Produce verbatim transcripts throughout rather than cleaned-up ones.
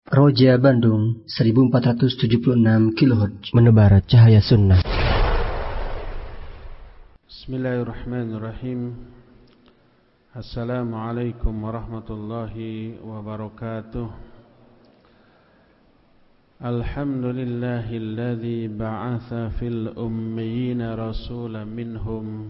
Roja Bandung seribu empat ratus tujuh puluh enam kilohertz, menebar cahaya sunnah. Bismillahirrahmanirrahim. Assalamualaikum warahmatullahi wabarakatuh. Alhamdulillahilladzi ba'atha fil ummiyina rasulan minhum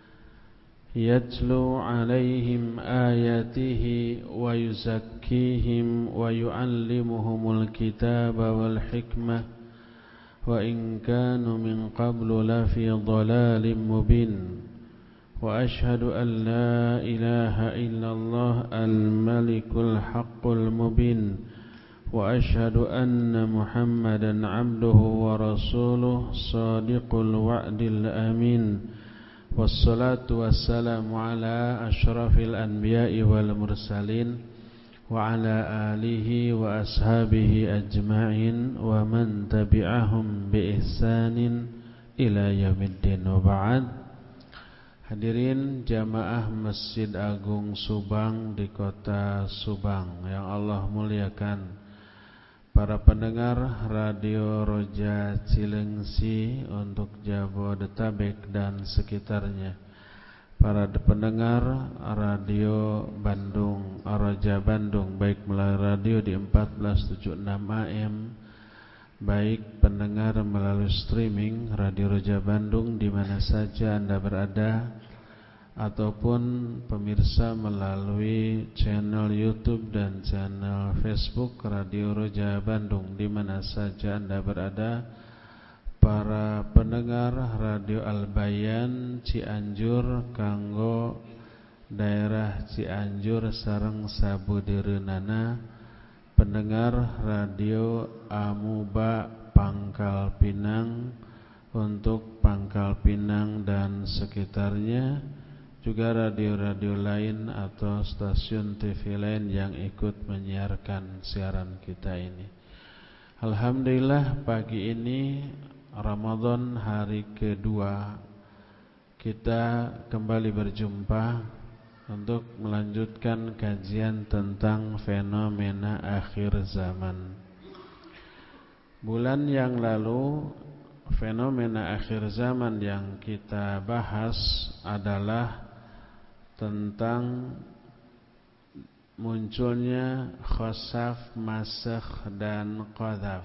yatlu alaihim ayatihi wa yuzakkihim wa yu'allimuhumul kitaba wal hikmah wa in kanu min qablu lafi dhalalin mubin. Wa ashhadu an la ilaha illallah al-malikul haqqul mubin wa ashhadu anna Muhammadan abduhu wa rasuluh sadiqul wa'dil amin. Wassalatu wassalamu ala ashrafil anbiya'i wal mursalin wa ala alihi wa ashabihi ajma'in wa man tabi'ahum bi ihsanin ila yaumiddin. Wa ba'd. Hadirin jamaah Masjid Agung Subang di kota Subang yang Allah muliakan, para pendengar Radio Roja Cilengsi untuk Jabodetabek dan sekitarnya, para pendengar Radio Bandung, Roja Bandung, baik melalui radio di empat belas tujuh puluh enam A M, baik pendengar melalui streaming Radio Roja Bandung di mana saja Anda berada, ataupun pemirsa melalui channel YouTube dan channel Facebook Radio Roja Bandung di mana saja Anda berada, para pendengar Radio Al-Bayan Cianjur kanggo daerah Cianjur sareng sabudereunana, pendengar Radio Amuba Pangkal Pinang untuk Pangkal Pinang dan sekitarnya, juga radio-radio lain atau stasiun T V lain yang ikut menyiarkan siaran kita ini. Alhamdulillah, pagi ini Ramadan hari kedua kita kembali berjumpa untuk melanjutkan kajian tentang fenomena akhir zaman. Bulan yang lalu fenomena akhir zaman yang kita bahas adalah tentang munculnya khosaf, masakh dan qadhaf.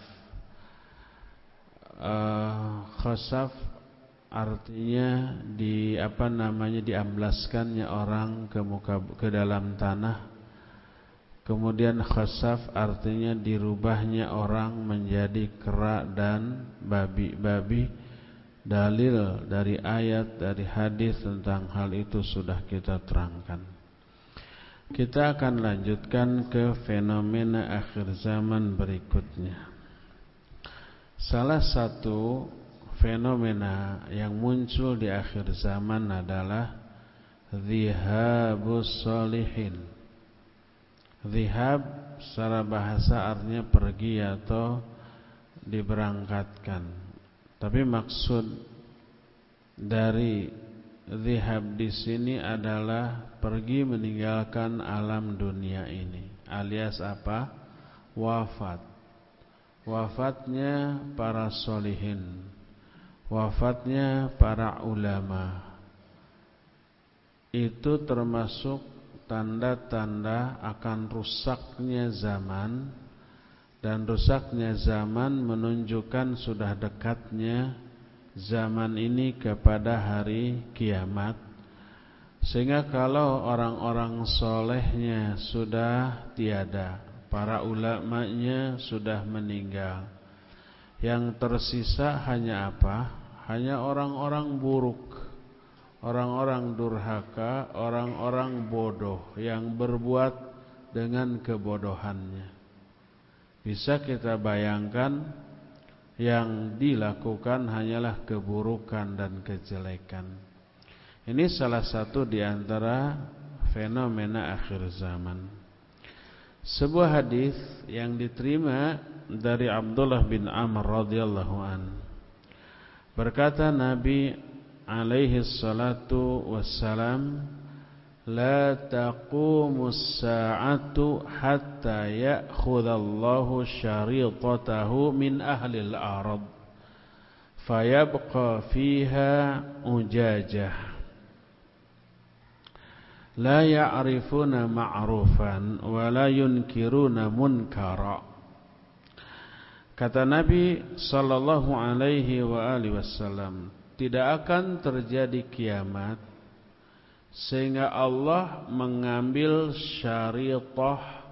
Uh, khosaf artinya di apa namanya diamblaskannya orang ke muka ke dalam tanah. Kemudian khosaf artinya dirubahnya orang menjadi kera dan babi-babi. Dalil dari ayat, dari hadis tentang hal itu sudah kita terangkan. Kita akan lanjutkan ke fenomena akhir zaman berikutnya. Salah satu fenomena yang muncul di akhir zaman adalah Dhihabus Shalihin. Dhihab secara bahasa artinya pergi atau diberangkatkan. Tapi maksud dari dhihab di sini adalah pergi meninggalkan alam dunia ini, alias apa? Wafat. Wafatnya para sholihin, wafatnya para ulama. Itu termasuk tanda-tanda akan rusaknya zaman. Dan rusaknya zaman menunjukkan sudah dekatnya zaman ini kepada hari kiamat. Sehingga kalau orang-orang solehnya sudah tiada, para ulamanya sudah meninggal, yang tersisa hanya apa? Hanya orang-orang buruk, orang-orang durhaka, orang-orang bodoh yang berbuat dengan kebodohannya. Bisa kita bayangkan yang dilakukan hanyalah keburukan dan kejelekan. Ini salah satu di antara fenomena akhir zaman. Sebuah hadis yang diterima dari Abdullah bin Amr radhiyallahu an, berkata Nabi alaihi salatu wassalam, la taqumus sa'atu hatta ya'khudallahu syaritatahu min ahlil ard fayabqa fiha ujajah la ya'rifuna ma'rufan wa la yunkiruna munkara. Kata Nabi sallallahu alaihi wa alihi wasallam, tidak akan terjadi kiamat sehingga Allah mengambil syariah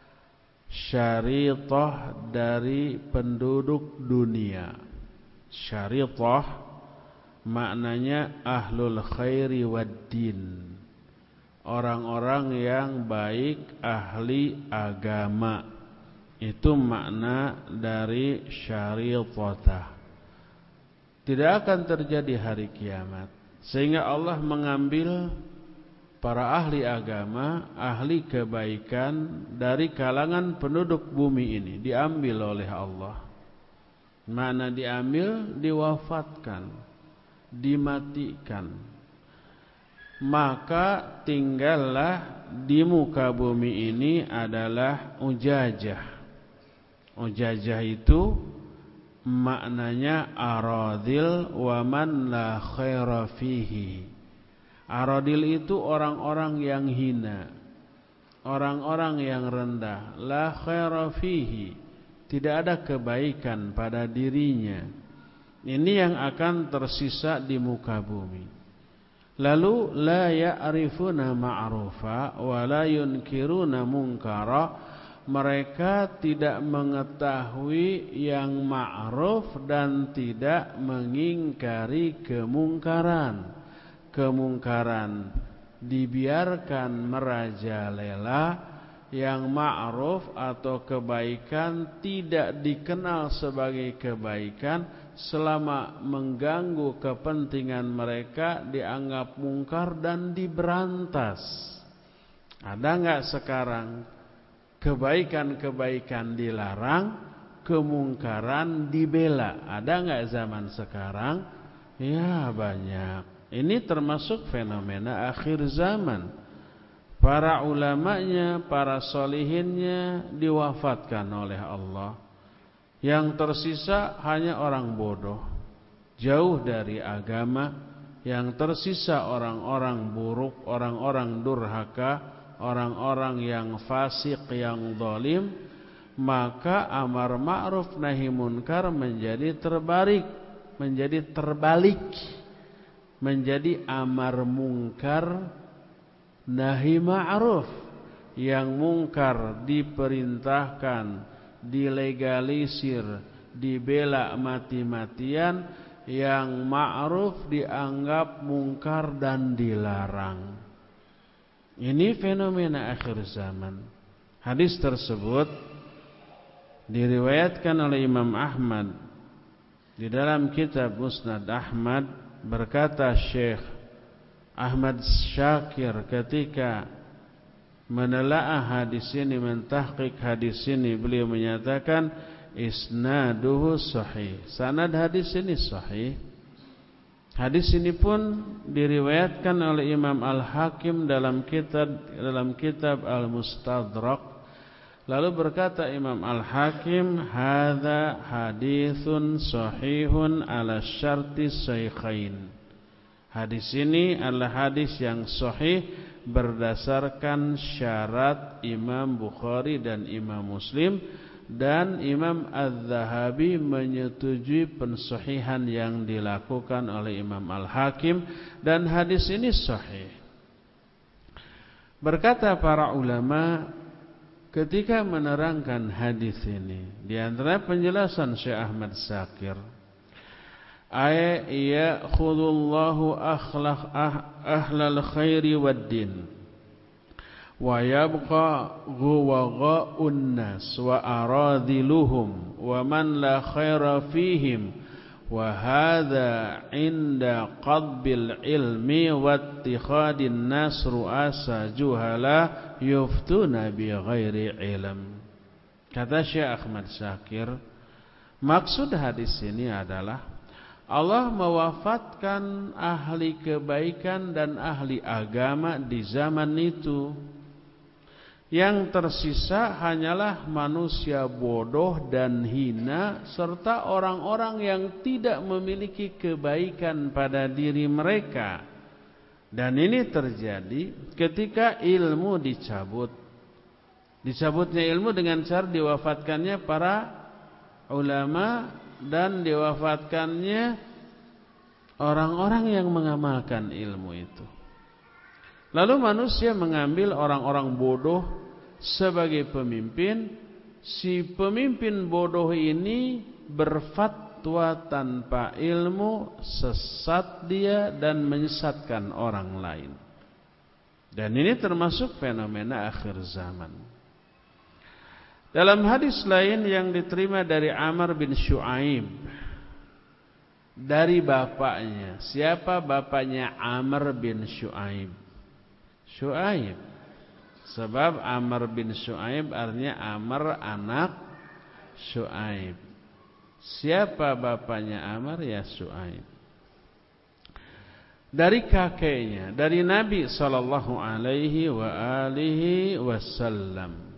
syariah dari penduduk dunia. Syariah maknanya ahlul khairi wad din, orang-orang yang baik, ahli agama. Itu makna dari syariatah. Tidak akan terjadi hari kiamat sehingga Allah mengambil para ahli agama, ahli kebaikan dari kalangan penduduk bumi ini, diambil oleh Allah. Makna diambil, diwafatkan, dimatikan. Maka tinggallah di muka bumi ini adalah ujajah. Ujajah itu maknanya aradil wa man la khaira fihi. Aradil itu orang-orang yang hina, orang-orang yang rendah. La khaira fihi, tidak ada kebaikan pada dirinya. Ini yang akan tersisa di muka bumi. Lalu la ya'rifuna ma'rufa wa la yunkiruna munkara. Mereka tidak mengetahui yang ma'ruf dan tidak mengingkari kemungkaran. Kemungkaran dibiarkan merajalela, yang ma'ruf atau kebaikan tidak dikenal sebagai kebaikan selama mengganggu kepentingan mereka, dianggap mungkar dan diberantas. Ada enggak sekarang kebaikan-kebaikan dilarang, kemungkaran dibela? Ada enggak zaman sekarang? Ya, banyak. Ini termasuk fenomena akhir zaman. Para ulamanya, para solihinnya diwafatkan oleh Allah. Yang tersisa hanya orang bodoh, jauh dari agama. Yang tersisa orang-orang buruk, orang-orang durhaka, orang-orang yang fasik, yang zalim. Maka amar ma'ruf nahi munkar menjadi terbalik, menjadi terbalik, menjadi amar mungkar nahi ma'ruf. Yang mungkar diperintahkan, dilegalisir, dibela mati-matian. Yang ma'ruf dianggap mungkar dan dilarang. Ini fenomena akhir zaman. Hadis tersebut diriwayatkan oleh Imam Ahmad di dalam kitab Musnad Ahmad. Berkata Syekh Ahmad Syakir ketika menelaah hadis ini, mentahqiq hadis ini, beliau menyatakan isnaduhu sahih. Sanad hadis ini sahih. Hadis ini pun diriwayatkan oleh Imam Al-Hakim dalam kitab dalam kitab Al-Mustadrak. Lalu berkata Imam Al-Hakim, hadza haditsun sahihun ala syarti shaykhain. Hadis ini adalah hadis yang sahih berdasarkan syarat Imam Bukhari dan Imam Muslim, dan Imam Az-Zahabi menyetujui pensahihan yang dilakukan oleh Imam Al-Hakim, dan hadis ini sahih. Berkata para ulama ketika menerangkan hadis ini, di antara penjelasan Syekh Ahmad Syakir, ay ya'khudullahu akhlaq ahlal khairi wad din wa yabqa ghuwaga'un nas wa aradhiluhum wa man la khaira fihim wa hadha 'inda qadbil ilmi wa ittikhadin nas ru'asa juhala yuftuna bi ghairi ilm. Kata Syekh Ahmad Syakir, maksud hadis ini adalah Allah mewafatkan ahli kebaikan dan ahli agama di zaman itu. Yang tersisa hanyalah manusia bodoh dan hina serta orang-orang yang tidak memiliki kebaikan pada diri mereka. Dan ini terjadi ketika ilmu dicabut. Dicabutnya ilmu dengan cara diwafatkannya para ulama dan diwafatkannya orang-orang yang mengamalkan ilmu itu. Lalu manusia mengambil orang-orang bodoh sebagai pemimpin. Si pemimpin bodoh ini berfatwa tanpa ilmu, sesat dia dan menyesatkan orang lain. Dan ini termasuk fenomena akhir zaman. Dalam hadis lain yang diterima dari Amr bin Shu'aib dari bapaknya. Siapa bapaknya Amr bin Shu'aib? Shu'aib. Sebab Amr bin Shu'aib artinya Amr anak Shu'aib. Siapa bapaknya Amr? Ya Shu'aib. Dari kakeknya, dari Nabi sallallahu alaihi wa alihi wasallam.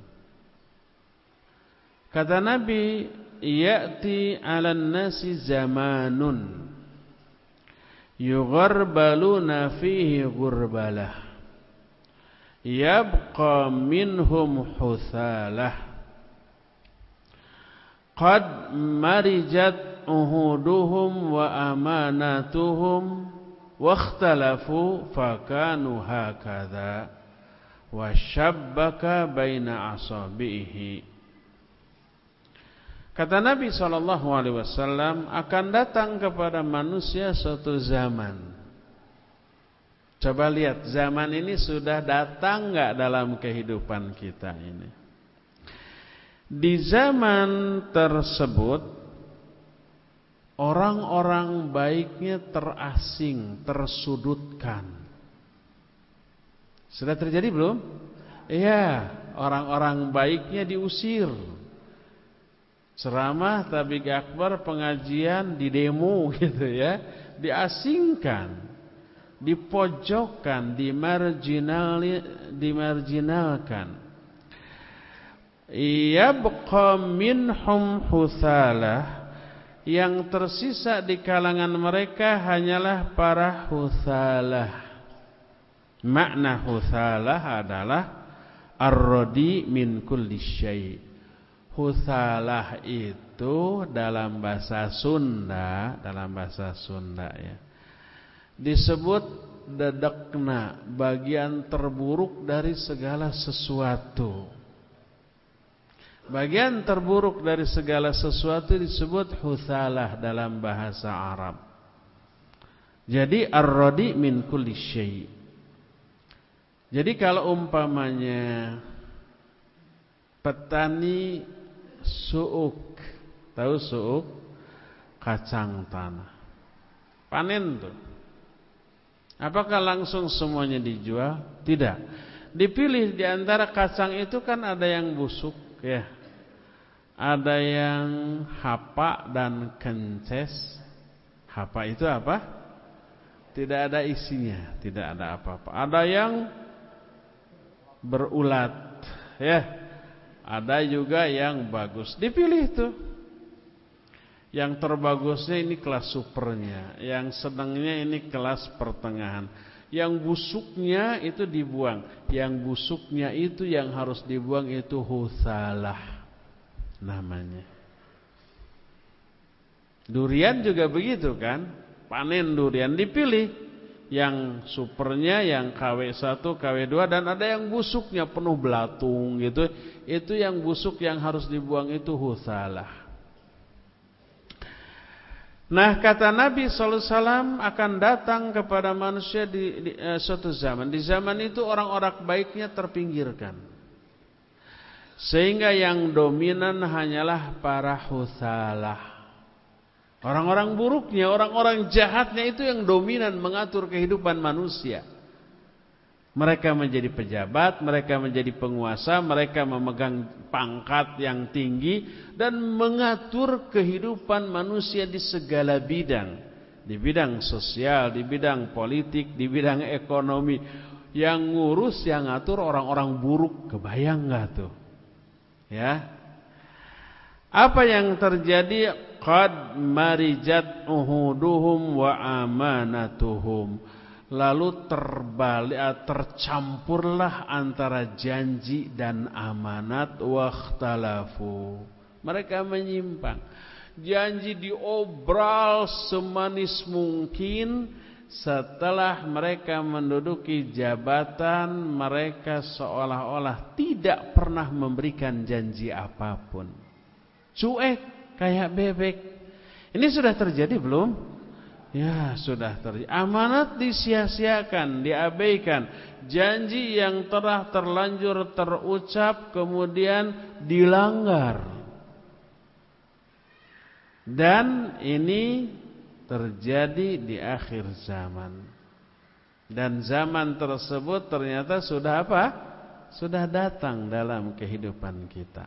Kata Nabi, ya'ti 'alan nasi zamanun yugharbaluna fihi ghurbalah yabqa minhum huthalah qad marijat uhuduhum wa amanatuhum wakhtalafu fakanu hakadha wa syabbaka baina asabihi. Kata Nabi sallallahu alaihi wasallam, akan datang kepada manusia suatu zaman. Coba lihat, zaman ini sudah datang enggak dalam kehidupan kita ini? Di zaman tersebut orang-orang baiknya terasing, tersudutkan. Sudah terjadi belum? Iya, orang-orang baiknya diusir. Ceramah, tabligh akbar, pengajian, di demo gitu ya, diasingkan, dipojokkan, dimarginal, dimarginalkan. Yabqa minhum huthalah, yang tersisa di kalangan mereka hanyalah para huthalah. Makna huthalah adalah ar-radi min kulli syai'. Huthalah itu dalam bahasa Sunda, dalam bahasa Sunda ya, disebut dedekna, bagian terburuk dari segala sesuatu. Bagian terburuk dari segala sesuatu disebut huthalah dalam bahasa Arab. Jadi ar-radi min kulli syai'. Jadi kalau umpamanya petani suuk, tahu suuk? Kacang tanah. Panen tuh. Apakah langsung semuanya dijual? Tidak. Dipilih di antara kacang itu kan ada yang busuk ya. Ada yang hapa dan kences. Hapa itu apa? Tidak ada isinya, tidak ada apa-apa. Ada yang berulat ya. Ada juga yang bagus. Dipilih tuh. Yang terbagusnya ini kelas supernya, yang sedangnya ini kelas pertengahan. Yang busuknya itu dibuang. Yang busuknya itu yang harus dibuang itu huthalah namanya. Durian juga begitu kan? Panen durian dipilih. Yang supernya, yang K W satu, K W dua, dan ada yang busuknya penuh belatung gitu. Itu yang busuk yang harus dibuang itu huthalah. Nah, kata Nabi sallallahu alaihi wasallam akan datang kepada manusia di, di eh, suatu zaman. Di zaman itu orang-orang baiknya terpinggirkan, sehingga yang dominan hanyalah para huthalah. Orang-orang buruknya, orang-orang jahatnya itu yang dominan mengatur kehidupan manusia. Mereka menjadi pejabat, mereka menjadi penguasa, mereka memegang pangkat yang tinggi dan mengatur kehidupan manusia di segala bidang. di bidang sosial, di bidang politik, di bidang ekonomi. Yang ngurus, yang ngatur orang-orang buruk. Kebayang nggak tuh? Ya. Apa yang terjadi? Qad marijat uhuduhum wa amanatuhum. Lalu terbalik, tercampurlah antara janji dan amanat. Wakhtalafu. Mereka menyimpang. Janji diobral semanis mungkin. Setelah mereka menduduki jabatan, mereka seolah-olah tidak pernah memberikan janji apapun. Cuek kayak bebek. Ini sudah terjadi belum? Ya, sudah terjadi. Amanat disia-siakan, diabaikan. Janji yang telah terlanjur terucap kemudian dilanggar. Dan ini terjadi di akhir zaman. Dan zaman tersebut ternyata sudah apa? Sudah datang dalam kehidupan kita.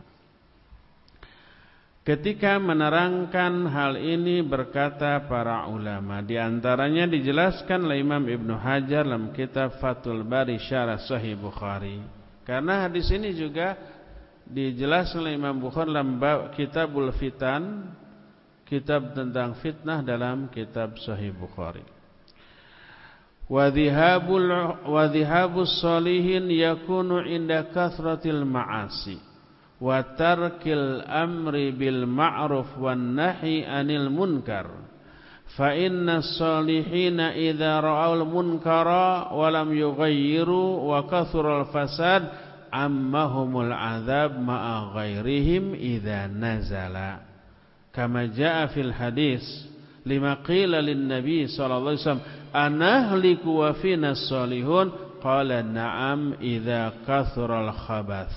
Ketika menerangkan hal ini berkata para ulama, di antaranya dijelaskan oleh Imam Ibnu Hajar dalam kitab Fathul Bari Syarah Sahih Bukhari. Karena hadis ini juga dijelaskan oleh Imam Bukhari dalam Kitabul Fitan, kitab tentang fitnah dalam kitab Sahih Bukhari. Wa dhihabul wa dhihabus salihin yakunu inda kathratil ma'asi wa tarkil amri bil ma'ruf wan nahi anil munkar. Fa inna salihina idza ra'aul munkara wa lam yughayyiru wa kathural fasad ammahumul adzab ma'a ghairihim idza nazala. Kama jaa fil hadis lima qila lin nabi sallallahu alaihi wasallam anahliku wa fina salihun qala na'am idza kathural khabath.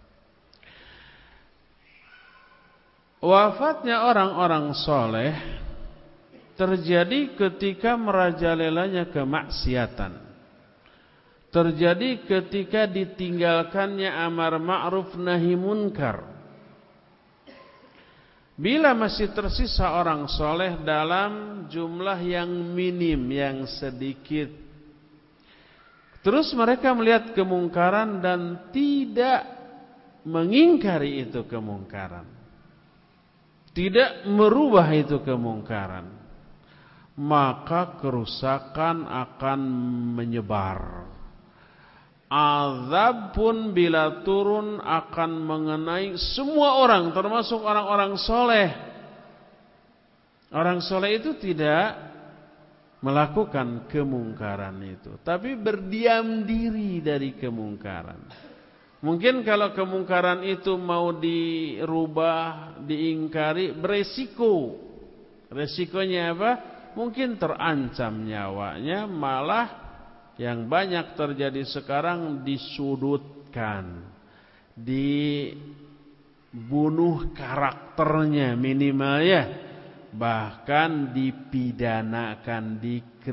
Wafatnya orang-orang soleh terjadi ketika merajalelanya kemaksiatan, terjadi ketika ditinggalkannya amar ma'ruf nahi munkar. Bila masih tersisa orang soleh dalam jumlah yang minim, yang sedikit, terus mereka melihat kemungkaran dan tidak mengingkari itu kemungkaran, tidak merubah itu kemungkaran, maka kerusakan akan menyebar. Azab pun bila turun akan mengenai semua orang, termasuk orang-orang soleh. Orang soleh itu tidak melakukan kemungkaran itu, tapi berdiam diri dari kemungkaran. Mungkin kalau kemungkaran itu mau dirubah, diingkari, beresiko. Resikonya apa? Mungkin terancam nyawanya, malah yang banyak terjadi sekarang disudutkan, dibunuh karakternya minimal ya, bahkan dipidanakan,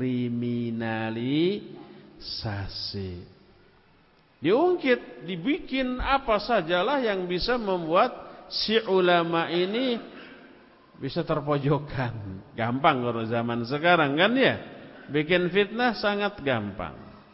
dikriminalisasi, diungkit, dibikin apa sajalah yang bisa membuat si ulama ini bisa terpojokkan. Gampang kalau zaman sekarang kan ya. Bikin fitnah sangat gampang.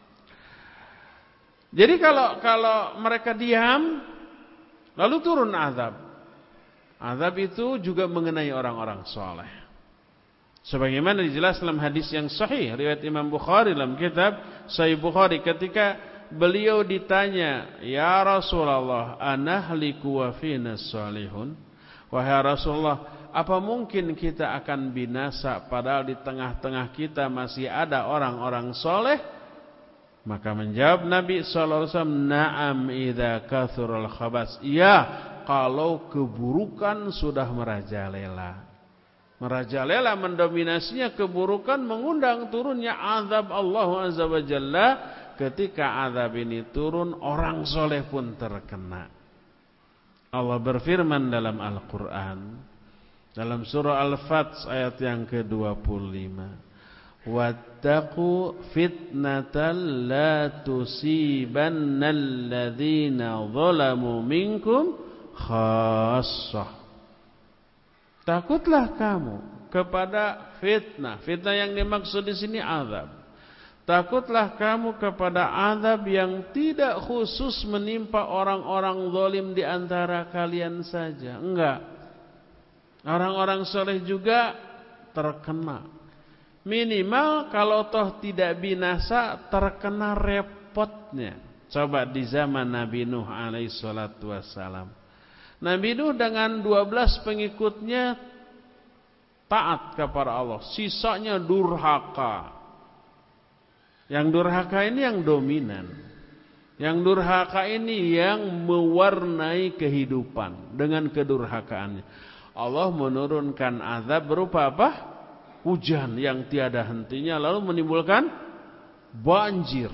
Jadi kalau kalau mereka diam, lalu turun azab. Azab itu juga mengenai orang-orang soleh. Sebagaimana dijelaskan dalam hadis yang sahih riwayat Imam Bukhari dalam kitab Sahih Bukhari, ketika beliau ditanya, "Ya Rasulullah, anahliku wa fina salihun?" Wahai Rasulullah, apa mungkin kita akan binasa padahal di tengah-tengah kita masih ada orang-orang soleh? Maka menjawab Nabi sallallahu alaihi wasallam, "Na'am idza kathural khabas." Ya, kalau keburukan sudah merajalela. Merajalela, mendominasinya keburukan, mengundang turunnya azab Allah azza wa jalla. Ketika azab ini turun, orang soleh pun terkena. Allah berfirman dalam Al-Quran, dalam surah Al-Fath ayat yang ke dua puluh lima, wattaqu fitnatan la tusibannal ladzina zalamu minkum khassah. Takutlah kamu kepada fitnah. Fitnah yang dimaksud di sini azab. Takutlah kamu kepada azab yang tidak khusus menimpa orang-orang zalim di antara kalian saja. Enggak. Orang-orang soleh juga terkena. Minimal kalau toh tidak binasa terkena repotnya. Coba di zaman Nabi Nuh alaihi salatu wassalam. Nabi Nuh dengan dua belas pengikutnya taat kepada Allah. Sisanya durhaka. Yang durhaka ini yang dominan. Yang durhaka ini yang mewarnai kehidupan dengan kedurhakaannya. Allah menurunkan azab berupa apa? Hujan yang tiada hentinya lalu menimbulkan banjir.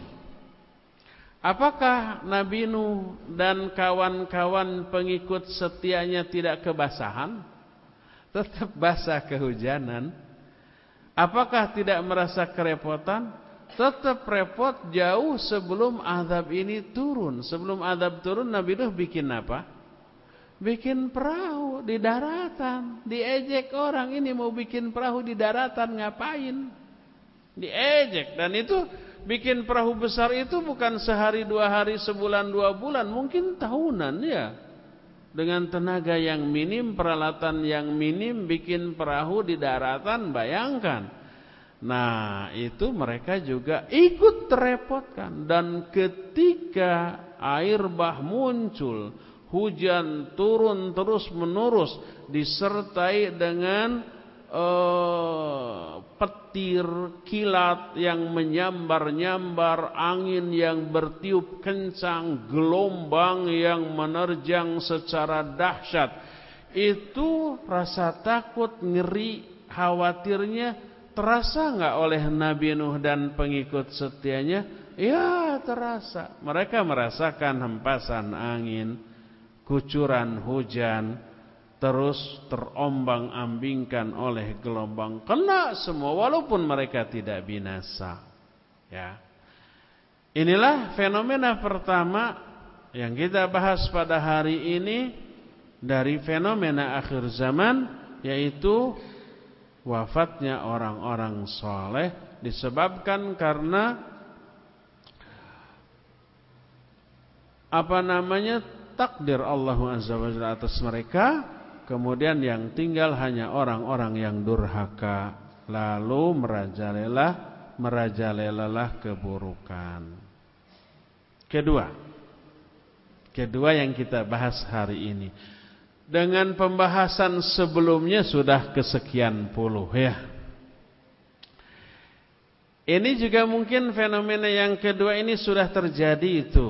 Apakah Nabi Nuh dan kawan-kawan pengikut setianya tidak kebasahan? Tetap basah kehujanan. Apakah tidak merasa kerepotan? Tetap repot jauh sebelum azab ini turun. Sebelum azab turun Nabi Nuh bikin apa? Bikin perahu di daratan. Diejek orang, ini mau bikin perahu di daratan ngapain? Diejek. Dan itu bikin perahu besar itu bukan sehari dua hari, sebulan dua bulan, mungkin tahunan ya. Dengan tenaga yang minim, peralatan yang minim, bikin perahu di daratan, bayangkan. Nah itu mereka juga ikut terrepotkan. Dan ketika air bah muncul, hujan turun terus menerus disertai dengan uh, petir, kilat yang menyambar-nyambar, angin yang bertiup kencang, gelombang yang menerjang secara dahsyat. Itu rasa takut, ngeri, khawatirnya terasa enggak oleh Nabi Nuh dan pengikut setianya? Ya, terasa. Mereka merasakan hempasan angin, kucuran hujan, terus terombang-ambingkan oleh gelombang, kena semua walaupun mereka tidak binasa. Ya. Inilah fenomena pertama yang kita bahas pada hari ini dari fenomena akhir zaman, yaitu wafatnya orang-orang soleh disebabkan karena apa namanya takdir Allah Azza wa Jalla atas mereka. Kemudian yang tinggal hanya orang-orang yang durhaka, lalu merajalela merajalelalah keburukan. Kedua Kedua yang kita bahas hari ini, dengan pembahasan sebelumnya sudah kesekian puluh ya. Ini juga mungkin fenomena yang kedua ini sudah terjadi itu,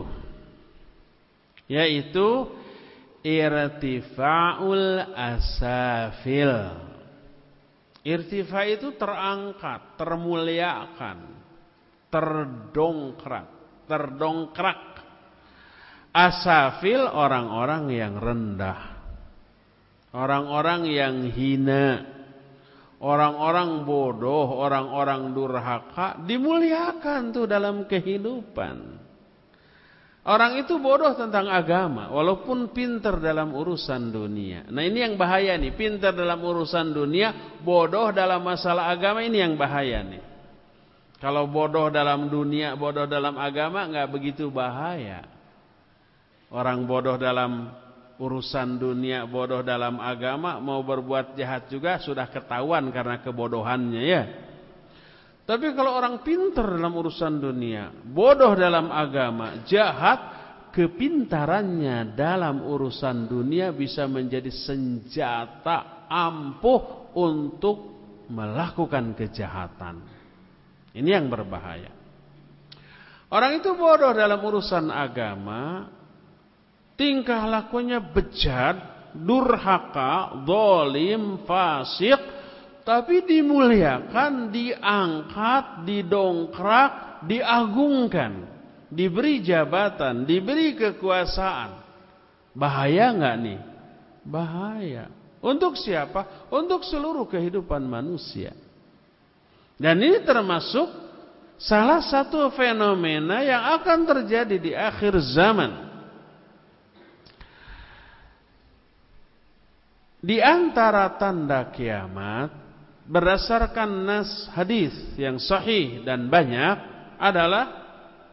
yaitu irtifa'ul asafil. Irtifa itu terangkat, termuliakan, terdongkrak, terdongkrak. Asafil orang-orang yang rendah, orang-orang yang hina, orang-orang bodoh, orang-orang durhaka dimuliakan tuh dalam kehidupan. Orang itu bodoh tentang agama walaupun pintar dalam urusan dunia. Nah ini yang bahaya nih, pintar dalam urusan dunia, bodoh dalam masalah agama, ini yang bahaya nih. Kalau bodoh dalam dunia, bodoh dalam agama enggak begitu bahaya. Orang bodoh dalam urusan dunia, bodoh dalam agama, mau berbuat jahat juga sudah ketahuan karena kebodohannya ya. Tapi kalau orang pintar dalam urusan dunia, bodoh dalam agama, jahat, kepintarannya dalam urusan dunia bisa menjadi senjata ampuh untuk melakukan kejahatan. Ini yang berbahaya. Orang itu bodoh dalam urusan agama, tingkah lakunya bejat, durhaka, zalim, fasik, tapi dimuliakan, diangkat, didongkrak, diagungkan, diberi jabatan, diberi kekuasaan. Bahaya enggak nih? Bahaya. Untuk siapa? Untuk seluruh kehidupan manusia. Dan ini termasuk salah satu fenomena yang akan terjadi di akhir zaman. Di antara tanda kiamat, berdasarkan nas hadis yang sahih dan banyak adalah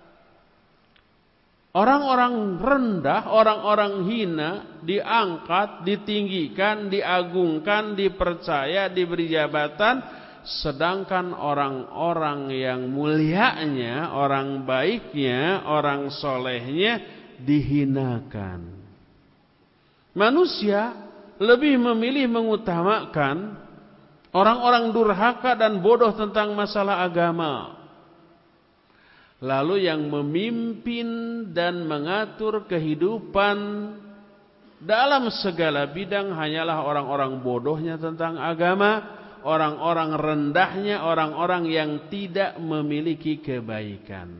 orang-orang rendah, orang-orang hina diangkat, ditinggikan, diagungkan, dipercaya, diberi jabatan, sedangkan orang-orang yang mulianya, orang baiknya, orang solehnya dihinakan. Manusia lebih memilih mengutamakan orang-orang durhaka dan bodoh tentang masalah agama. Lalu yang memimpin dan mengatur kehidupan dalam segala bidang hanyalah orang-orang bodohnya tentang agama, orang-orang rendahnya, orang-orang yang tidak memiliki kebaikan.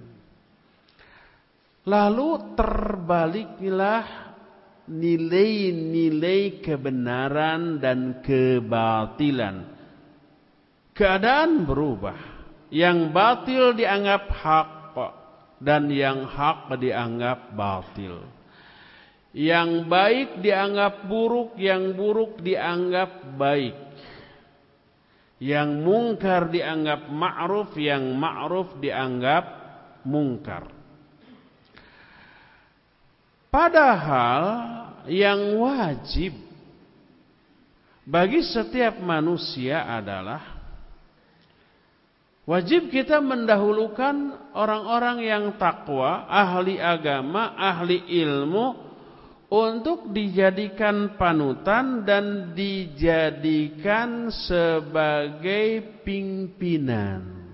Lalu terbaliklah nilai-nilai kebenaran dan kebatilan. Keadaan berubah. Yang batil dianggap hak dan yang hak dianggap batil. Yang baik dianggap buruk, yang buruk dianggap baik. Yang mungkar dianggap ma'ruf, yang ma'ruf dianggap mungkar. Padahal yang wajib bagi setiap manusia adalah wajib kita mendahulukan orang-orang yang takwa, ahli agama, ahli ilmu untuk dijadikan panutan dan dijadikan sebagai pimpinan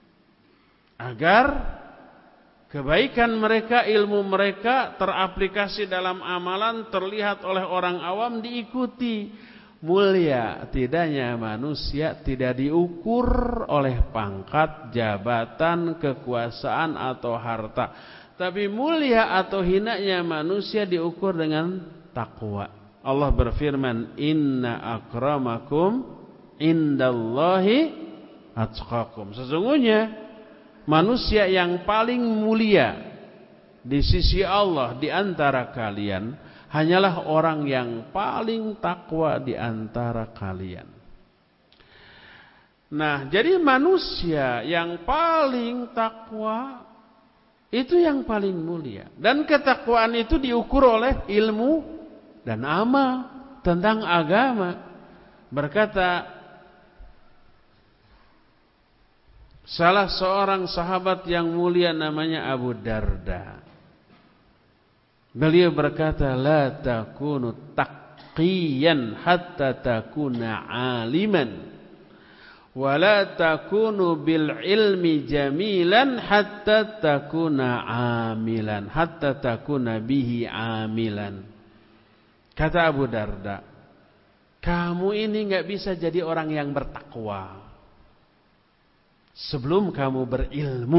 agar kebaikan mereka, ilmu mereka teraplikasi dalam amalan, terlihat oleh orang awam, diikuti. Mulia tidaknya manusia tidak diukur oleh pangkat, jabatan, kekuasaan atau harta. Tapi mulia atau hinanya manusia diukur dengan takwa. Allah berfirman, "Inna akramakum indallahi atqakum." Sesungguhnya manusia yang paling mulia di sisi Allah di antara kalian hanyalah orang yang paling takwa di antara kalian. Nah, jadi manusia yang paling takwa itu yang paling mulia. Dan ketakwaan itu diukur oleh ilmu dan amal tentang agama. Berkata salah seorang sahabat yang mulia namanya Abu Darda. Beliau berkata, "La takunu taqiyan hatta takuna aliman, wa la takunu bil ilmi jamilan hatta takuna amilan, hatta takuna bihi amilan." Kata Abu Darda, kamu ini enggak bisa jadi orang yang bertakwa sebelum kamu berilmu.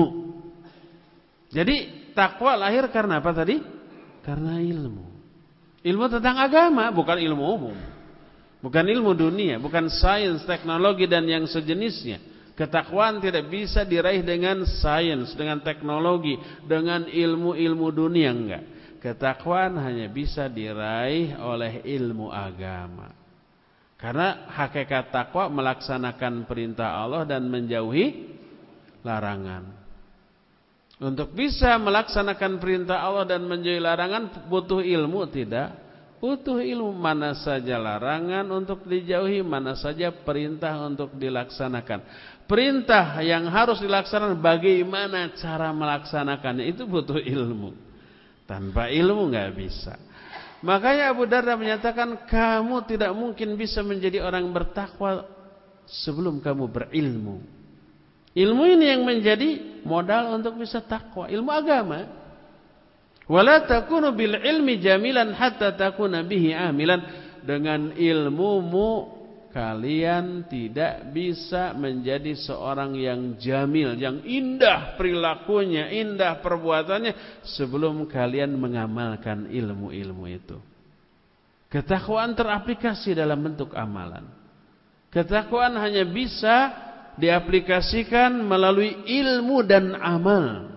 Jadi takwa lahir karena apa tadi? Karena ilmu. Ilmu tentang agama, bukan ilmu umum. Bukan ilmu dunia, bukan sains, teknologi dan yang sejenisnya. Ketakwaan tidak bisa diraih dengan sains, dengan teknologi, dengan ilmu-ilmu dunia, enggak. Ketakwaan hanya bisa diraih oleh ilmu agama. Karena hakikat takwa melaksanakan perintah Allah dan menjauhi larangan. Untuk bisa melaksanakan perintah Allah dan menjauhi larangan butuh ilmu tidak? Butuh ilmu. Mana saja larangan untuk dijauhi, mana saja perintah untuk dilaksanakan. Perintah yang harus dilaksanakan, bagaimana cara melaksanakannya, itu butuh ilmu. Tanpa ilmu nggak bisa. Makanya Abu Darda menyatakan, kamu tidak mungkin bisa menjadi orang bertakwa sebelum kamu berilmu. Ilmu ini yang menjadi modal untuk bisa takwa, ilmu agama. Wala takunu bil ilmi jamilan hatta takuna bihi amilan. Dengan ilmumu kalian tidak bisa menjadi seorang yang jamil, yang indah perilakunya, indah perbuatannya sebelum kalian mengamalkan ilmu-ilmu itu. Ketakwaan teraplikasi dalam bentuk amalan. Ketakwaan hanya bisa diaplikasikan melalui ilmu dan amal.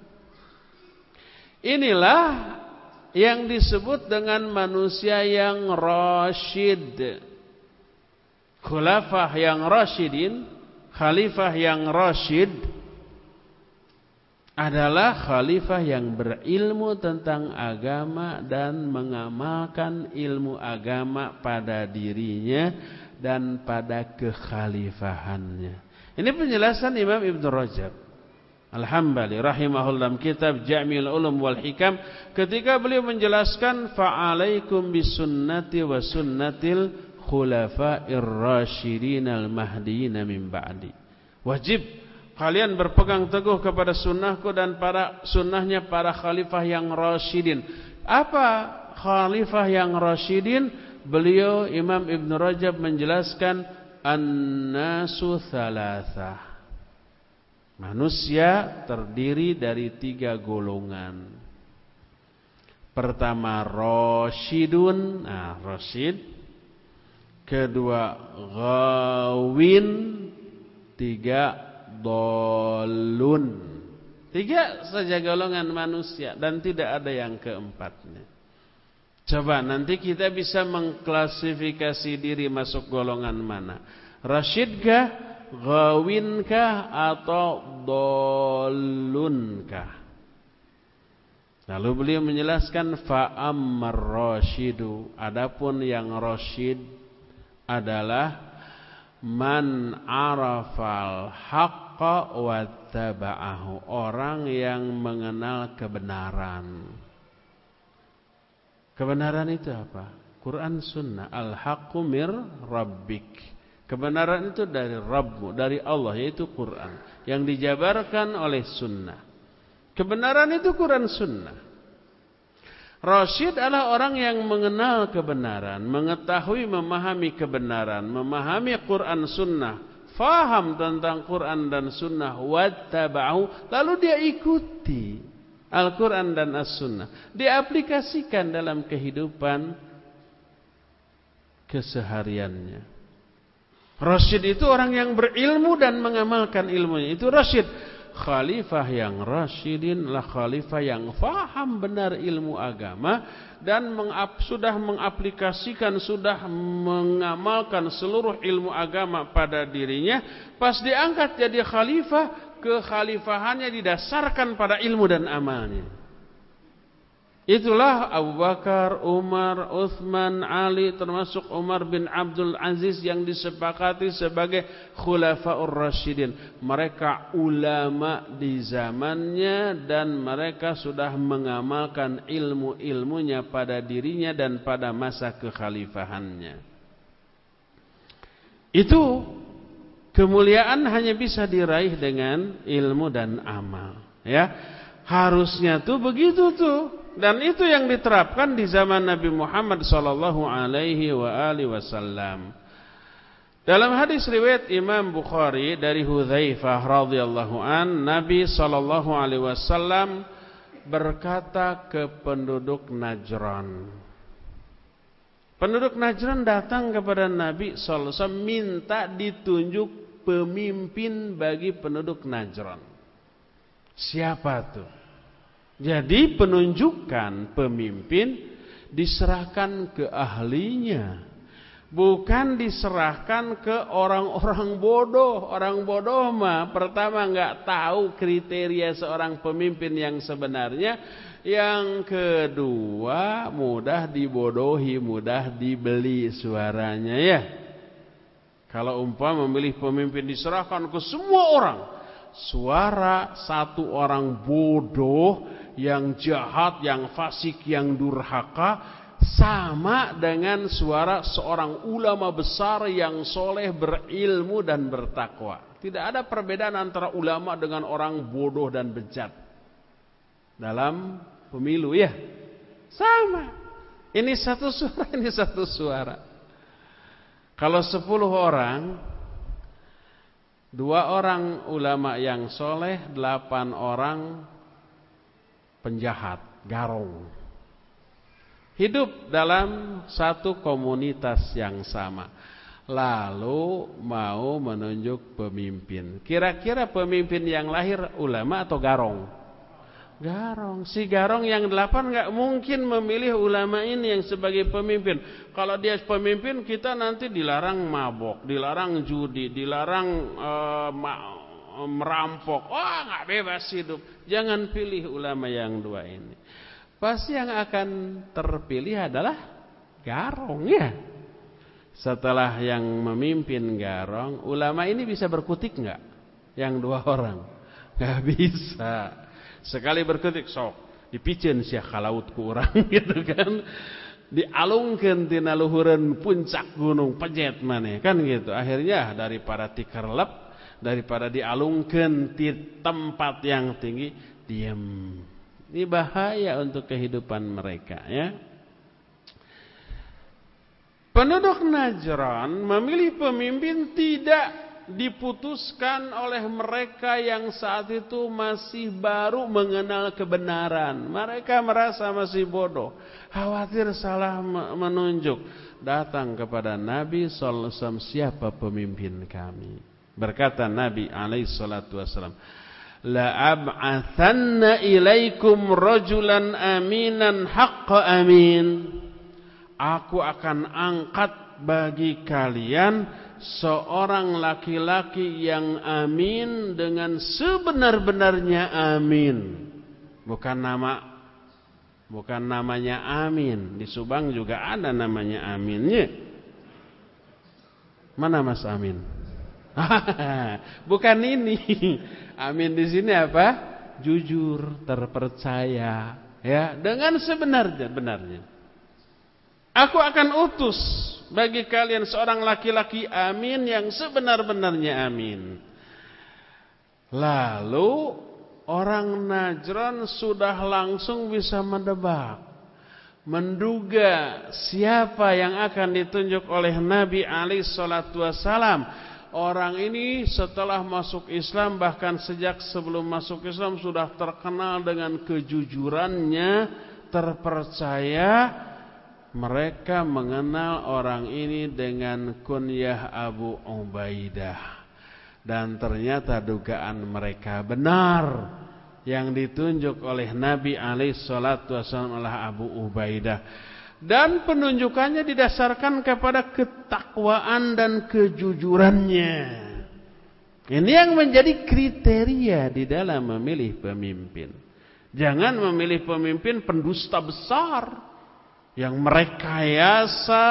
Inilah yang disebut dengan manusia yang rasyid. Khulafah yang rasyidin, khalifah yang rasyid adalah khalifah yang berilmu tentang agama dan mengamalkan ilmu agama pada dirinya dan pada kekhalifahannya. Ini penjelasan Imam Ibn Rajab Al-Hambali rahimahullah kitab Jami'ul Ulum wal Hikam ketika beliau menjelaskan fa'alaikum bisunnati wa sunnatil khulafa'ir rasyidin al-mahdiyyin min ba'di. Wajib kalian berpegang teguh kepada sunnahku dan para sunnahnya para khalifah yang rasyidin. Apa khalifah yang rasyidin? Beliau Imam Ibn Rajab menjelaskan an-nasu thalathah. Manusia terdiri dari tiga golongan. Pertama rasyidun, nah rasyid. Kedua ghawin. Tiga dolun. Tiga saja golongan manusia dan tidak ada yang keempatnya. Coba nanti kita bisa mengklasifikasi diri masuk golongan mana? Rasyidkah, ghawinkah, atau dolunkah? Lalu beliau menjelaskan fa'ammar rasyidu, adapun yang rasyid adalah man arafal haqqa wattaba'ahu, orang yang mengenal kebenaran. Kebenaran itu apa? Quran Sunnah. Al-haqqu mir rabbik. Kebenaran itu dari Rabbmu, dari Allah, yaitu Quran, yang dijabarkan oleh Sunnah. Kebenaran itu Quran Sunnah. Rasyid adalah orang yang mengenal kebenaran, mengetahui, memahami kebenaran, memahami Quran Sunnah, faham tentang Quran dan Sunnah, wattaba'u, lalu dia ikuti Al-Quran dan As-Sunnah, diaplikasikan dalam kehidupan kesehariannya. Rasyid itu orang yang berilmu dan mengamalkan ilmunya, itu rasyid. Khalifah yang rasyidin adalah khalifah yang faham benar ilmu agama dan mengap, sudah mengaplikasikan, sudah mengamalkan seluruh ilmu agama pada dirinya. Pas diangkat jadi khalifah, kekhalifahannya didasarkan pada ilmu dan amalnya. Itulah Abu Bakar, Umar, Uthman, Ali, termasuk Umar bin Abdul Aziz yang disepakati sebagai khulafaur rasyidin. Mereka ulama di zamannya dan mereka sudah mengamalkan ilmu-ilmunya pada dirinya dan pada masa kekhalifahannya. Itu kemuliaan hanya bisa diraih dengan ilmu dan amal, ya. Harusnya tuh begitu tuh. Dan itu yang diterapkan di zaman Nabi Muhammad sallallahu alaihi wa alihi wasallam. Dalam hadis riwayat Imam Bukhari dari Hudzaifah radhiyallahu an, Nabi sallallahu alaihi wasallam berkata ke penduduk Najran. Penduduk Najran datang kepada Nabi sallallahu alaihi wasallam minta ditunjuk pemimpin bagi penduduk Najran. Siapa tuh? Jadi penunjukan pemimpin diserahkan ke ahlinya, bukan diserahkan ke orang-orang bodoh. Orang bodoh mah pertama nggak tahu kriteria seorang pemimpin yang sebenarnya, yang kedua mudah dibodohi, mudah dibeli suaranya, ya. Kalau umpama memilih pemimpin diserahkan ke semua orang, suara satu orang bodoh yang jahat, yang fasik, yang durhaka sama dengan suara seorang ulama besar yang soleh, berilmu dan bertakwa. Tidak ada perbedaan antara ulama dengan orang bodoh dan bejat dalam pemilu, ya. Sama. Ini satu suara, ini satu suara. Kalau sepuluh orang, dua orang ulama yang soleh, delapan orang penjahat, garong. Hidup dalam satu komunitas yang sama. Lalu mau menunjuk pemimpin. Kira-kira pemimpin yang lahir ulama atau garong? Garong. Si garong yang delapan nggak mungkin memilih ulama ini yang sebagai pemimpin. Kalau dia pemimpin, kita nanti dilarang mabok, dilarang judi, dilarang uh, ma- merampok. Oh, nggak bebas hidup. Jangan pilih ulama yang dua ini. Pasti yang akan terpilih adalah garong ya. Setelah yang memimpin garong, ulama ini bisa berkutik nggak? Yang dua orang nggak bisa. Sekali berkutik sok dipicen sia kalaut ku urang gitu kan. Dialungkeun tina luhureun puncak gunung pejet maneh kan gitu. Akhirnya daripada tikerlep, daripada dialungkeun di tempat yang tinggi, diam. Ini bahaya untuk kehidupan mereka ya. Penduduk Najran memilih pemimpin tidak diputuskan oleh mereka yang saat itu masih baru mengenal kebenaran. Mereka merasa masih bodoh, khawatir salah menunjuk. Datang kepada Nabi sallallahu alaihi wasallam, siapa pemimpin kami? Berkata Nabi alaihi salatu wasallam, la ab'athanna ilaikum rajulan aminan haqqa amin. Aku akan angkat bagi kalian seorang laki-laki yang amin dengan sebenar-benarnya amin. Bukan nama bukan namanya Amin. Di Subang juga ada namanya Aminnya. Mana Mas Amin? Bukan ini. Amin di sini apa? Jujur, terpercaya, ya, dengan sebenarnya benarnya. Aku akan utus bagi kalian seorang laki-laki amin yang sebenar-benarnya amin. Lalu orang Najran sudah langsung bisa mendebak, menduga siapa yang akan ditunjuk oleh Nabi alaihi salatu wasalam. Orang ini setelah masuk Islam, bahkan sejak sebelum masuk Islam sudah terkenal dengan kejujurannya, terpercaya. Mereka mengenal orang ini dengan kunyah Abu Ubaidah. Dan ternyata dugaan mereka benar. Yang ditunjuk oleh Nabi alaihi salatu wasallam adalah Abu Ubaidah. Dan penunjukannya didasarkan kepada ketakwaan dan kejujurannya. Ini yang menjadi kriteria di dalam memilih pemimpin. Jangan memilih pemimpin pendusta besar yang merekayasa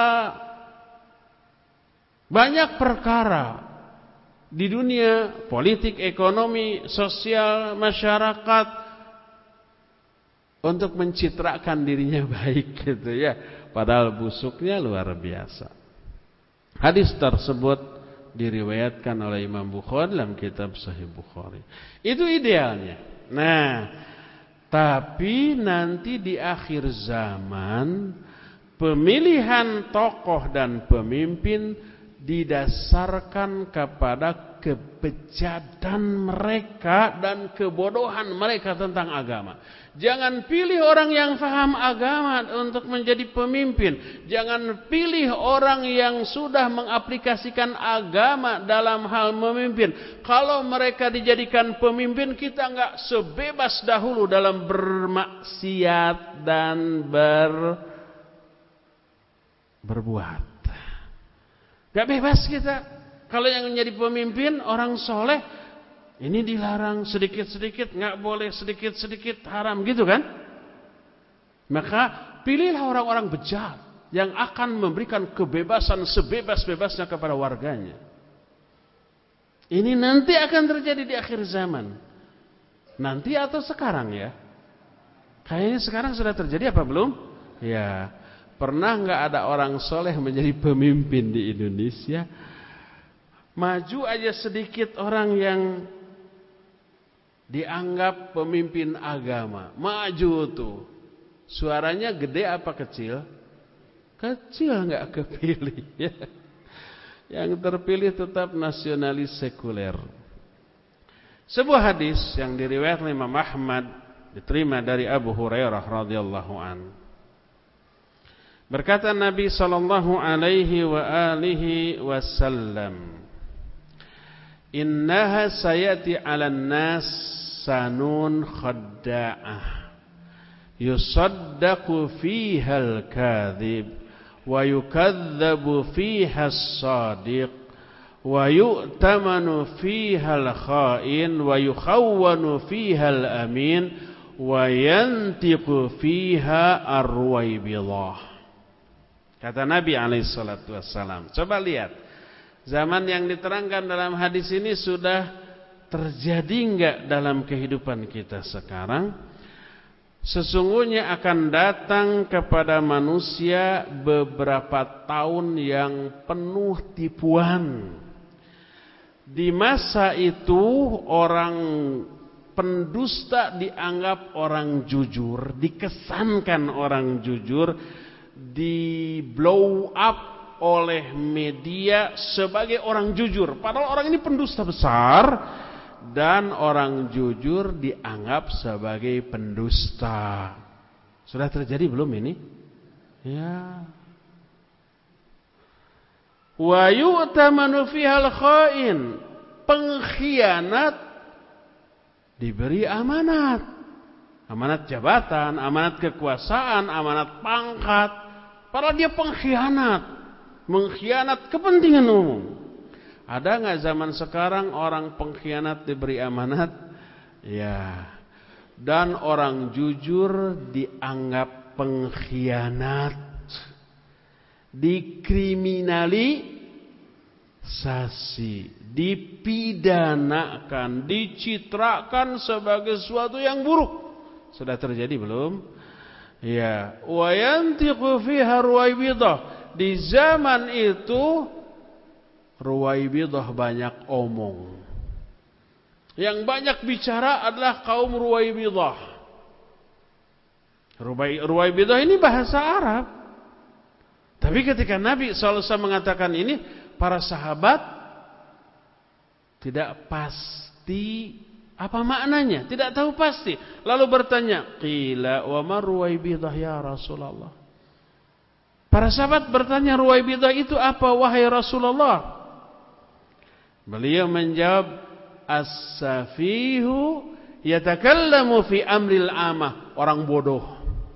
banyak perkara di dunia politik, ekonomi, sosial, masyarakat untuk mencitrakan dirinya baik gitu ya, padahal busuknya luar biasa. Hadis tersebut diriwayatkan oleh Imam Bukhari dalam kitab Sahih Bukhari. Itu idealnya. Nah, tapi nanti di akhir zaman pemilihan tokoh dan pemimpin didasarkan kepada kebejadan mereka dan kebodohan mereka tentang agama. Jangan pilih orang yang paham agama untuk menjadi pemimpin. Jangan pilih orang yang sudah mengaplikasikan agama dalam hal memimpin. Kalau mereka dijadikan pemimpin, kita enggak sebebas dahulu dalam bermaksiat dan ber berbuat. Enggak bebas kita. Kalau yang menjadi pemimpin orang soleh, ini dilarang sedikit-sedikit, nggak boleh sedikit-sedikit, haram gitu kan? Maka pilihlah orang-orang bejat yang akan memberikan kebebasan sebebas-bebasnya kepada warganya. Ini nanti akan terjadi di akhir zaman. Nanti atau sekarang ya? Kayaknya sekarang sudah terjadi apa belum? Ya, pernah nggak ada orang soleh menjadi pemimpin di Indonesia? Maju aja sedikit orang yang dianggap pemimpin agama, maju tuh, suaranya gede apa kecil? Kecil, nggak kepilih ya. Yang terpilih tetap nasionalis sekuler. Sebuah hadis yang diriwayatkan Imam Ahmad, diterima dari Abu Hurairah radhiyallahu an. Berkata Nabi sallallahu alaihi wa alihi wasallam, innaha sayati 'alan nas sanun khadda'ah yusaddaqu fiha al-kadhib wa yukadzabu fiha as-sadiq wa yu'tamanu fiha al-kha'in wa yukhawwanu fiha al-amin wa yantiqu fiha ar-ruwaibidah. Kata Nabi alaihi salatu wassalam. Coba lihat, zaman yang diterangkan dalam hadis ini sudah terjadi enggak dalam kehidupan kita sekarang? Sesungguhnya akan datang kepada manusia beberapa tahun yang penuh tipuan. Di masa itu orang pendusta dianggap orang jujur, dikesankan orang jujur, di blow up oleh media sebagai orang jujur. Padahal orang ini pendusta besar. Dan orang jujur dianggap sebagai pendusta. Sudah terjadi belum ini? Ya. Wa yu'tamanu fihal kha'in. Pengkhianat diberi amanat. Amanat jabatan, amanat kekuasaan, amanat pangkat. Padahal dia pengkhianat. Mengkhianat kepentingan umum. Ada nggak zaman sekarang orang pengkhianat diberi amanat? Ya. Dan orang jujur dianggap pengkhianat. Dikriminalisasi, dipidanakan, dicitrakan sebagai sesuatu yang buruk. Sudah terjadi belum? Ya. Wa yantiqu fiha ruwaibidah. Di zaman itu Ruwaibidah banyak omong. Yang banyak bicara adalah kaum Ruwaibidah. Ruwaibidah ini bahasa Arab. Tapi ketika Nabi shallallahu alaihi wasallam mengatakan ini, para sahabat tidak pasti apa maknanya, tidak tahu pasti. Lalu bertanya, qila wa ma Ruwaibidah ya Rasulullah. Para sahabat bertanya, Ruwaibidah itu apa wahai Rasulullah? Beliau menjawab, as-safihu yatakallamu fi amril amah. Orang bodoh,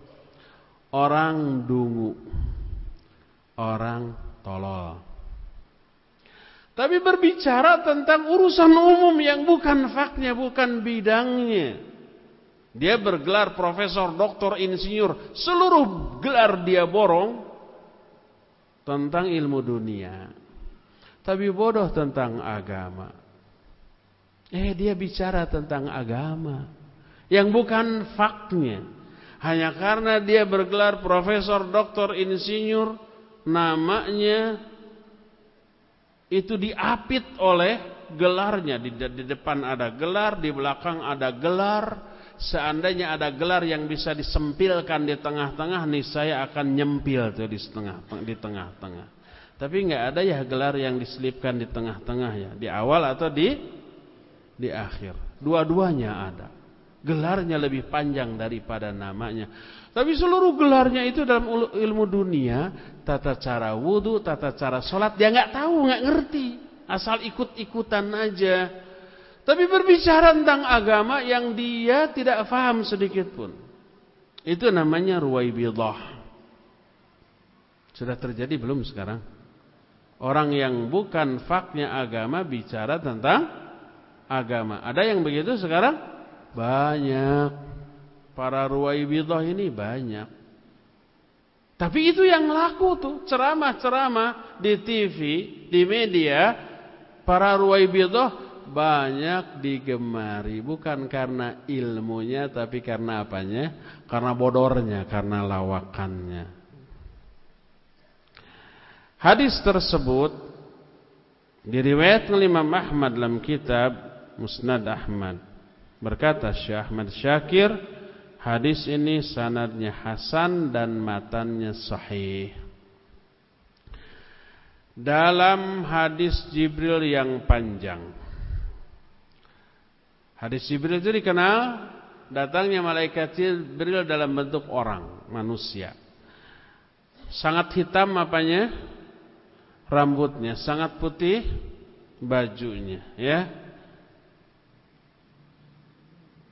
orang dungu, orang tolol. Tapi berbicara tentang urusan umum yang bukan faknya, bukan bidangnya. Dia bergelar profesor, doktor, insinyur, seluruh gelar dia borong tentang ilmu dunia. Tapi bodoh tentang agama. Eh dia bicara tentang agama yang bukan faknya. Hanya karena dia bergelar profesor, doktor, insinyur, namanya itu diapit oleh gelarnya. Di, di depan ada gelar, di belakang ada gelar. Seandainya ada gelar yang bisa disempilkan di tengah-tengah, nih saya akan nyempil tuh di setengah, di tengah-tengah. Tapi nggak ada ya gelar yang diselipkan di tengah-tengah ya, di awal atau di di akhir. Dua-duanya ada. Gelarnya lebih panjang daripada namanya. Tapi seluruh gelarnya itu dalam ilmu dunia, tata cara wudu, tata cara sholat, dia nggak tahu, nggak ngerti, asal ikut-ikutan aja. Tapi berbicara tentang agama yang dia tidak paham sedikit pun. Itu namanya Ruwaibidah. Sudah terjadi belum sekarang? Orang yang bukan faknya agama bicara tentang agama. Ada yang begitu sekarang? Banyak. Para Ruwaibidah ini banyak. Tapi itu yang laku tuh, ceramah-ceramah di T V, di media. Para Ruwaibidah banyak digemari. Bukan karena ilmunya, tapi karena apanya? Karena bodornya, karena lawakannya. Hadis tersebut diriwayatkan oleh Imam Ahmad dalam kitab Musnad Ahmad. Berkata Syekh Ahmad Syakir, hadis ini sanadnya hasan dan matannya sahih. Dalam hadis Jibril yang panjang. Hadis Jibril itu dikenal datangnya malaikat Jibril dalam bentuk orang, manusia. Sangat hitam apanya? Rambutnya, sangat putih bajunya, ya.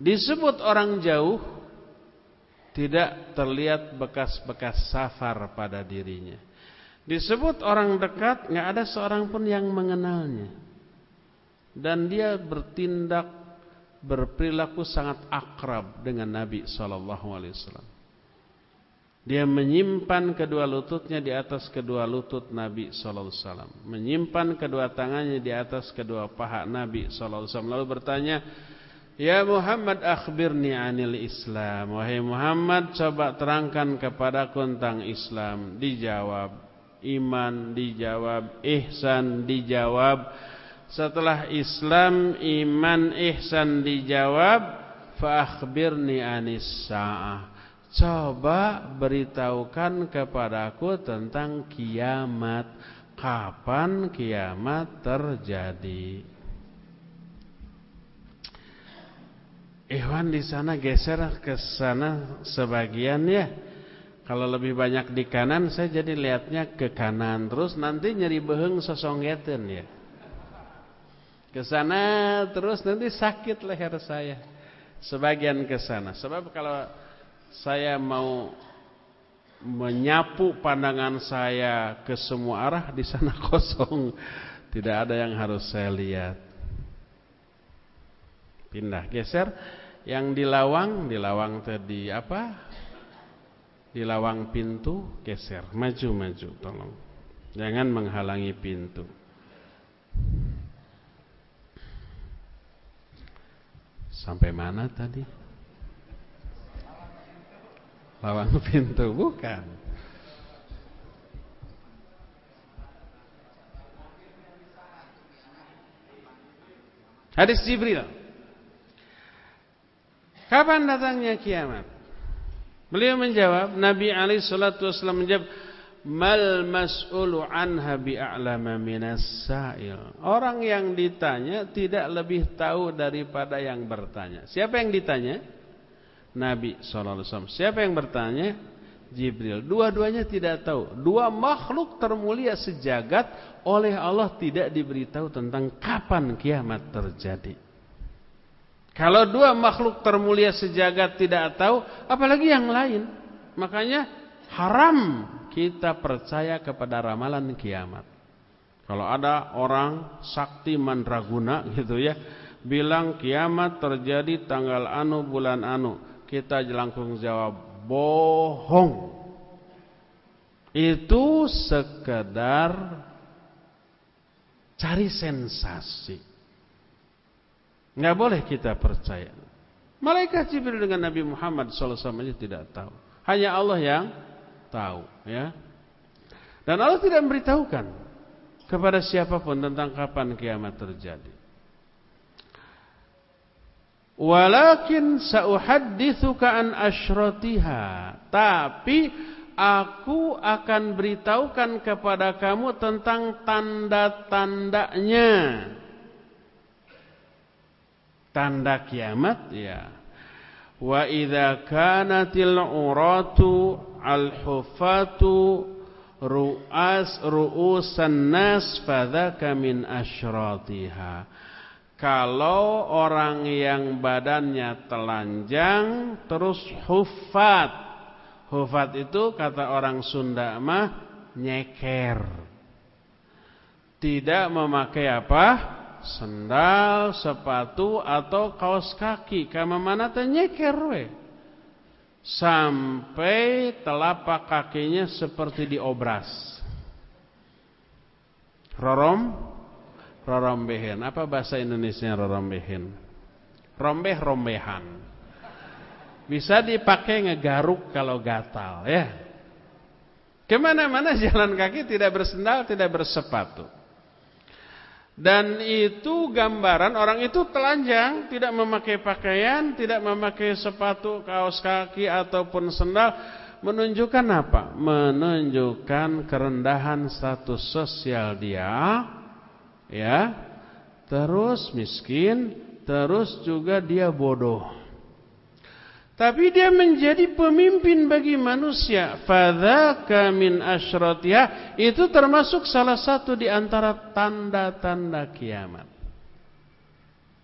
Disebut orang jauh, tidak terlihat bekas-bekas safar pada dirinya. Disebut orang dekat, nggak ada seorang pun yang mengenalnya. Dan dia bertindak, berperilaku sangat akrab dengan Nabi shallallahu alaihi wasallam. Dia menyimpan kedua lututnya di atas kedua lutut Nabi shallallahu alaihi wasallam, menyimpan kedua tangannya di atas kedua paha Nabi shallallahu alaihi wasallam. Lalu bertanya, "Ya Muhammad, akhbirni anil Islam." Wahai Muhammad, coba terangkan kepadaku tentang Islam. Dijawab iman, dijawab ihsan, dijawab. Setelah Islam, iman, ihsan dijawab, fa akhbirni anis sa'ah. Coba beritahukan kepadaku tentang kiamat. Kapan kiamat terjadi? Ikhwan di sana geser ke sana sebagian ya. Kalau lebih banyak di kanan, saya jadi lihatnya ke kanan terus, nanti nyeri beheng sosongeten ya. Ke sana terus nanti sakit leher saya. Sebagian ke sana. Sebab kalau saya mau menyapu pandangan saya ke semua arah, di sana kosong, tidak ada yang harus saya lihat. Pindah, geser. Yang di lawang, di lawang tadi apa? Di lawang pintu, geser, maju-maju, tolong. Jangan menghalangi pintu. Sampai mana tadi? Lawang pintu, bukan. Hadis Jibril. Kapan datangnya kiamat? Beliau menjawab, Nabi alaihi salatu wasallam menjawab, mal mas'ulu anha bi'a'lama minas sa'il. Orang yang ditanya tidak lebih tahu daripada yang bertanya. Siapa yang ditanya? Nabi shallallahu alaihi wasallam. Siapa yang bertanya? Jibril. Dua-duanya tidak tahu. Dua makhluk termulia sejagat oleh Allah tidak diberitahu tentang kapan kiamat terjadi. Kalau dua makhluk termulia sejagat tidak tahu, apalagi yang lain. Makanya haram kita percaya kepada ramalan kiamat. Kalau ada orang sakti mandraguna gitu ya, bilang kiamat terjadi tanggal anu bulan anu, kita langsung jawab bohong. Itu sekedar cari sensasi. Nggak boleh kita percaya. Malaikat Jibril dengan Nabi Muhammad shallallahu alaihi wasallam tidak tahu. Hanya Allah yang tahu, ya. Dan Allah tidak memberitahukan kepada siapapun tentang kapan kiamat terjadi. Walakin sa'uhadditsuka an asyratiha. Tapi aku akan beritahukan kepada kamu tentang tanda-tandanya. Tanda kiamat ya. Wa idza kanatil uratu al-hufatu ru'as ru'usan nas fadzaka min asyratiha. Kalau orang yang badannya telanjang terus hufat. Hufat itu kata orang Sunda mah nyeker. Tidak memakai apa? Sendal, sepatu atau kaos kaki. Kama mana teh nyeker we. Sampai telapak kakinya seperti diobras. Rorom, rorombehen. Apa bahasa Indonesia rorombehen? Rombeh-rombehan. Bisa dipakai ngegaruk kalau gatal ya. Kemana-mana jalan kaki tidak bersendal, tidak bersepatu. Dan itu gambaran orang itu telanjang, tidak memakai pakaian, tidak memakai sepatu, kaos kaki ataupun sendal. Menunjukkan apa? Menunjukkan kerendahan status sosial dia, ya. Terus miskin, terus juga dia bodoh. Tapi dia menjadi pemimpin bagi manusia. Fadzaka min asyratiha. Itu termasuk salah satu di antara tanda-tanda kiamat.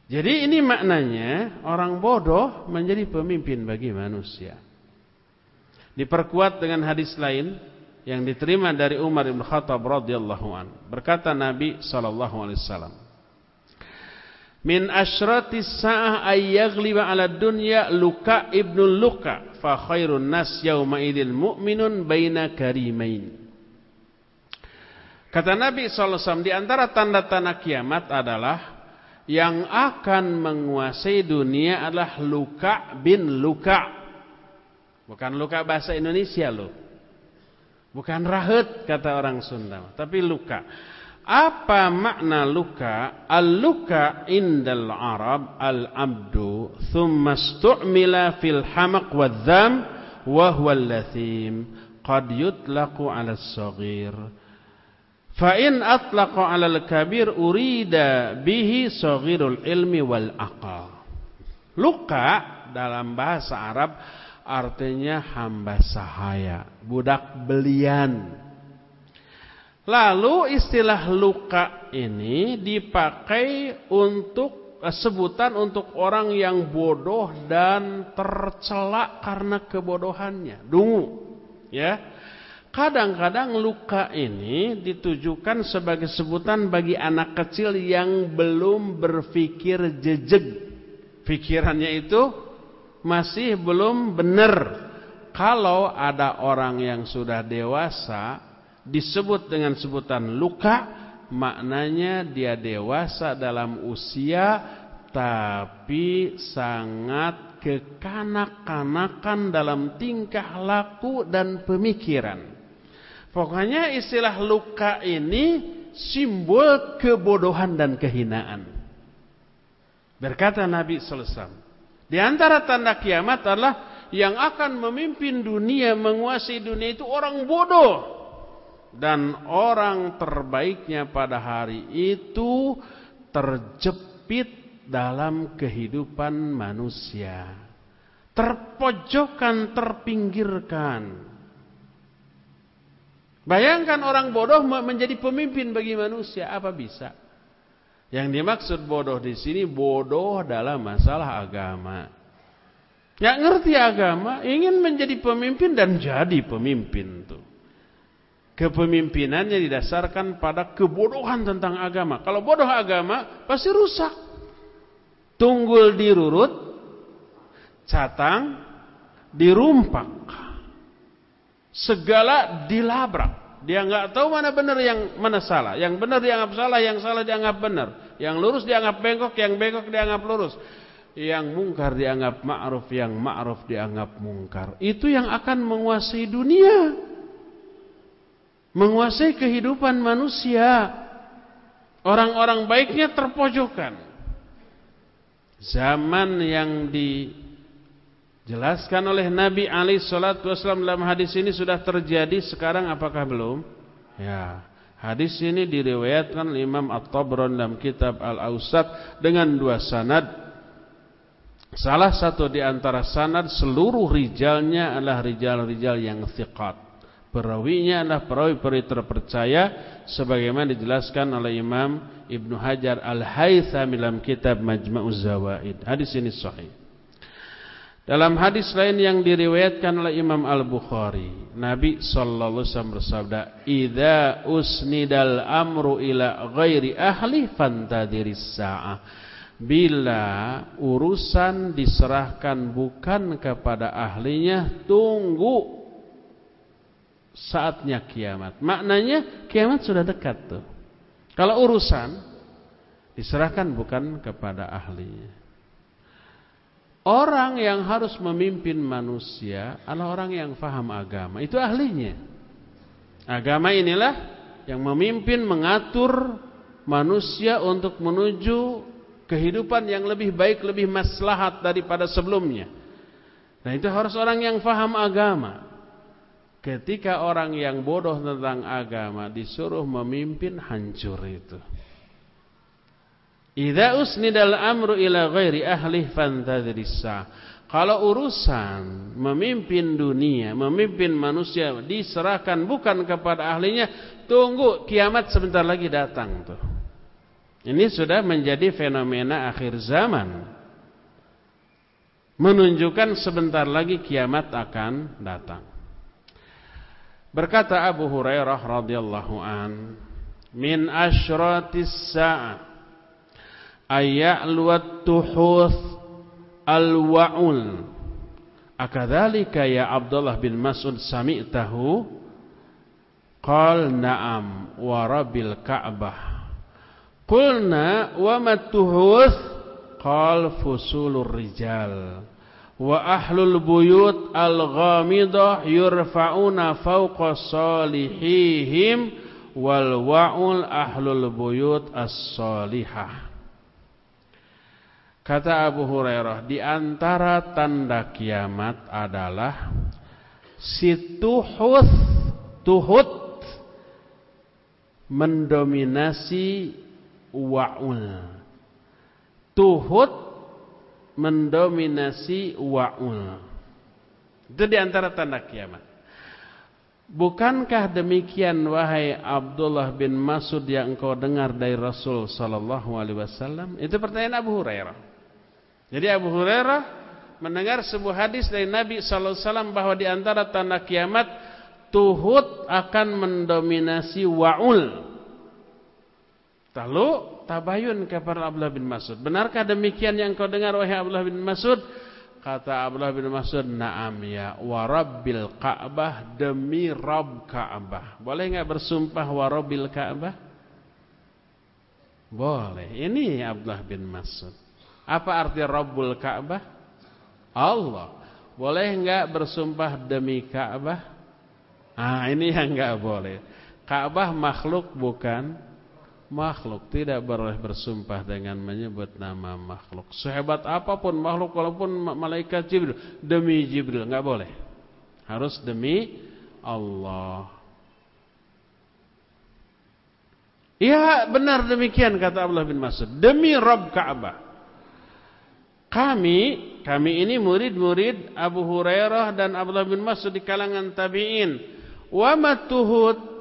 Jadi ini maknanya orang bodoh menjadi pemimpin bagi manusia. Diperkuat dengan hadis lain yang diterima dari Umar bin Khattab radhiyallahu an. Berkata Nabi sallallahu alaihi wasallam, "Min asyratis sa'ah ay yaghliba 'ala dunya Luka ibnu Luka, fa khairun nas yauma idil mu'minun baina karimain." Kata Nabi sallallahu alaihi wasallam, di antara tanda-tanda kiamat adalah yang akan menguasai dunia adalah Luka bin Luka. Bukan Luka bahasa Indonesia loh. Bukan rahet kata orang Sunda, tapi Luka. Apa makna Luka? Al-Luka indal Arab al-abdu thumma stu'mila fil hamaq wadh-dham wa huwa al-lathim qad yutlaqu 'ala as-saghir. Fa in atlaqa 'ala al-kabir urida bihi saghirul ilmi wal aqal. Luka dalam bahasa Arab artinya hamba sahaya, budak belian. Lalu istilah luka ini dipakai untuk sebutan untuk orang yang bodoh dan tercela karena kebodohannya, dungu, ya. Kadang-kadang luka ini ditujukan sebagai sebutan bagi anak kecil yang belum berpikir jejeg. Pikirannya itu masih belum benar. Kalau ada orang yang sudah dewasa disebut dengan sebutan luka, maknanya dia dewasa dalam usia tapi sangat kekanak-kanakan dalam tingkah laku dan pemikiran. Pokoknya istilah luka ini simbol kebodohan dan kehinaan. Berkata Nabi sallallahu alaihi wasallam, di antara tanda kiamat adalah yang akan memimpin dunia, menguasai dunia itu orang bodoh. Dan orang terbaiknya pada hari itu terjepit dalam kehidupan manusia. Terpojokkan, terpinggirkan. Bayangkan orang bodoh menjadi pemimpin bagi manusia, apa bisa? Yang dimaksud bodoh di sini bodoh dalam masalah agama. Nggak ngerti agama, ingin menjadi pemimpin dan jadi pemimpin tuh. Kepemimpinannya didasarkan pada kebodohan tentang agama. Kalau bodoh agama pasti rusak. Tunggul dirurut, catang dirumpak. Segala dilabrak. Dia nggak tahu mana benar yang mana salah. Yang benar dianggap salah, yang salah dianggap benar. Yang lurus dianggap bengkok, yang bengkok dianggap lurus. Yang mungkar dianggap ma'ruf, yang ma'ruf dianggap mungkar. Itu yang akan menguasai dunia. Menguasai kehidupan manusia. Orang-orang baiknya terpojokkan. Zaman yang di jelaskan oleh Nabi alaihi salatu wasallam dalam hadis ini sudah terjadi sekarang, apakah belum? Ya, hadis ini diriwayatkan oleh Imam At-Tabrani dalam kitab Al-Awsat dengan dua sanad. Salah satu di antara sanad seluruh rijalnya adalah rijal-rijal yang thiqat. Perawinya adalah perawi-perawi terpercaya sebagaimana dijelaskan oleh Imam Ibnu Hajar Al-Haythami dalam kitab Majma'uz Zawaid. Hadis ini sahih. Dalam hadis lain yang diriwayatkan oleh Imam Al-Bukhari, Nabi sallallahu alaihi wasallam bersabda, "Idza usnidal amru ila ghairi ahli fantadiris sa'ah." Bila urusan diserahkan bukan kepada ahlinya, tunggu saatnya kiamat. Maknanya kiamat sudah dekat tuh. Kalau urusan diserahkan bukan kepada ahlinya. Orang yang harus memimpin manusia adalah orang yang faham agama. Itu ahlinya. Agama inilah yang memimpin, mengatur manusia untuk menuju kehidupan yang lebih baik, lebih maslahat daripada sebelumnya. Nah, itu harus orang yang faham agama. Ketika orang yang bodoh tentang agama disuruh memimpin, hancur itu. Idza usnidal amru ila ghairi ahli fantadrissa. Kalau urusan memimpin dunia, memimpin manusia diserahkan bukan kepada ahlinya, tunggu kiamat sebentar lagi datang tuh. Ini sudah menjadi fenomena akhir zaman, menunjukkan sebentar lagi kiamat akan datang. Berkata Abu Hurairah radhiyallahu an, min asyratis sa'ah ayya'luwat tuhuth al-wa'ul. Akadzalika ya Abdullah bin Mas'ud sami'tahu? Qal na'am wa rabbil Ka'bah. Qulna wa matuhuth? Qal fusulur rijal wa ahlul buyut al-ghamidah yurfa'una fawqa salihihim wal wa'ul ahlul buyut as-salihah. Kata Abu Hurairah, di antara tanda kiamat adalah si tuhut tuhut mendominasi wa'ul. Tuhut mendominasi wa'ul. Itu di antara tanda kiamat. Bukankah demikian wahai Abdullah bin Mas'ud yang engkau dengar dari Rasul sallallahu alaihi wasallam? Itu pertanyaan Abu Hurairah. Jadi Abu Hurairah mendengar sebuah hadis dari Nabi sallallahu alaihi wasallam bahwa di antara tanda kiamat tuhut akan mendominasi wa'ul. Lalu tabayun kepada Abdullah bin Mas'ud, benarkah demikian yang kau dengar wahai Abdullah bin Mas'ud? Kata Abdullah bin Mas'ud, na'am ya wa rabbil Ka'bah, demi Rabb Ka'bah. Boleh enggak bersumpah wa rabbil Ka'bah? Boleh. Ini Abdullah bin Mas'ud. Apa arti Rabbul Ka'bah? Allah. Boleh enggak bersumpah demi Ka'bah? Ah, ini yang enggak boleh. Ka'bah makhluk bukan makhluk, tidak boleh bersumpah dengan menyebut nama makhluk. Sehebat apapun makhluk, walaupun malaikat Jibril, demi Jibril enggak boleh. Harus demi Allah. Iya, benar demikian kata Abdullah bin Mas'ud. Demi Rabb Ka'bah. Kami, kami ini murid-murid Abu Hurairah dan Abdullah bin Mas'ud di kalangan tabi'in. Wa matuhut,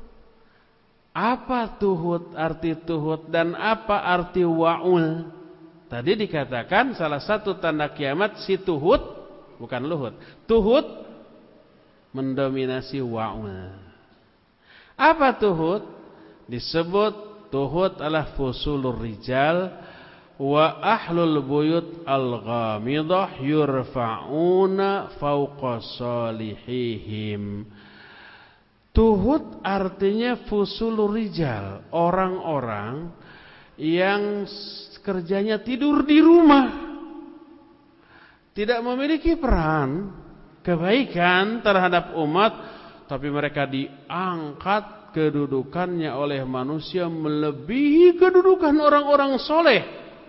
apa tuhut, arti tuhut, dan apa arti wa'ul? Tadi dikatakan salah satu tanda kiamat si tuhut, bukan luhut. Tuhut mendominasi wa'ul. Apa tuhut? Disebut tuhut adalah fusulur rijal wa ahlul buyut al-ghamidah yurfa'una fawqa salihihim. Tuhut artinya fusulur rijal, orang-orang yang kerjanya tidur di rumah, tidak memiliki peran kebaikan terhadap umat, tapi mereka diangkat kedudukannya oleh manusia melebihi kedudukan orang-orang soleh.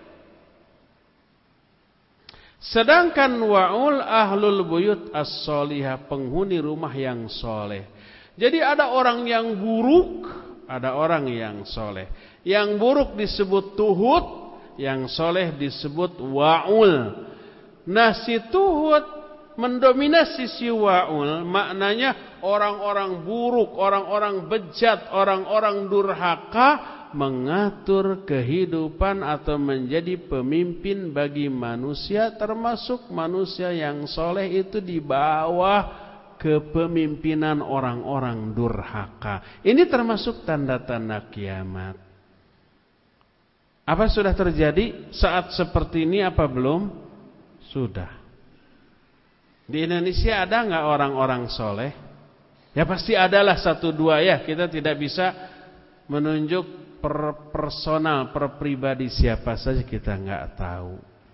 Sedangkan wa'ul ahlul buyut as-solihah, penghuni rumah yang soleh. Jadi ada orang yang buruk, ada orang yang soleh. Yang buruk disebut tuhut, yang soleh disebut wa'ul. Nah, si tuhut mendominasi si wa'ul, maknanya orang-orang buruk, orang-orang bejat, orang-orang durhaka mengatur kehidupan atau menjadi pemimpin bagi manusia, termasuk manusia yang soleh itu di bawah kepemimpinan orang-orang durhaka. Ini termasuk tanda-tanda kiamat. Apa sudah terjadi saat seperti ini apa belum? Sudah. Di Indonesia ada nggak orang-orang soleh? Ya pasti adalah satu dua ya. Kita tidak bisa menunjuk per personal, per pribadi siapa saja kita nggak tahu.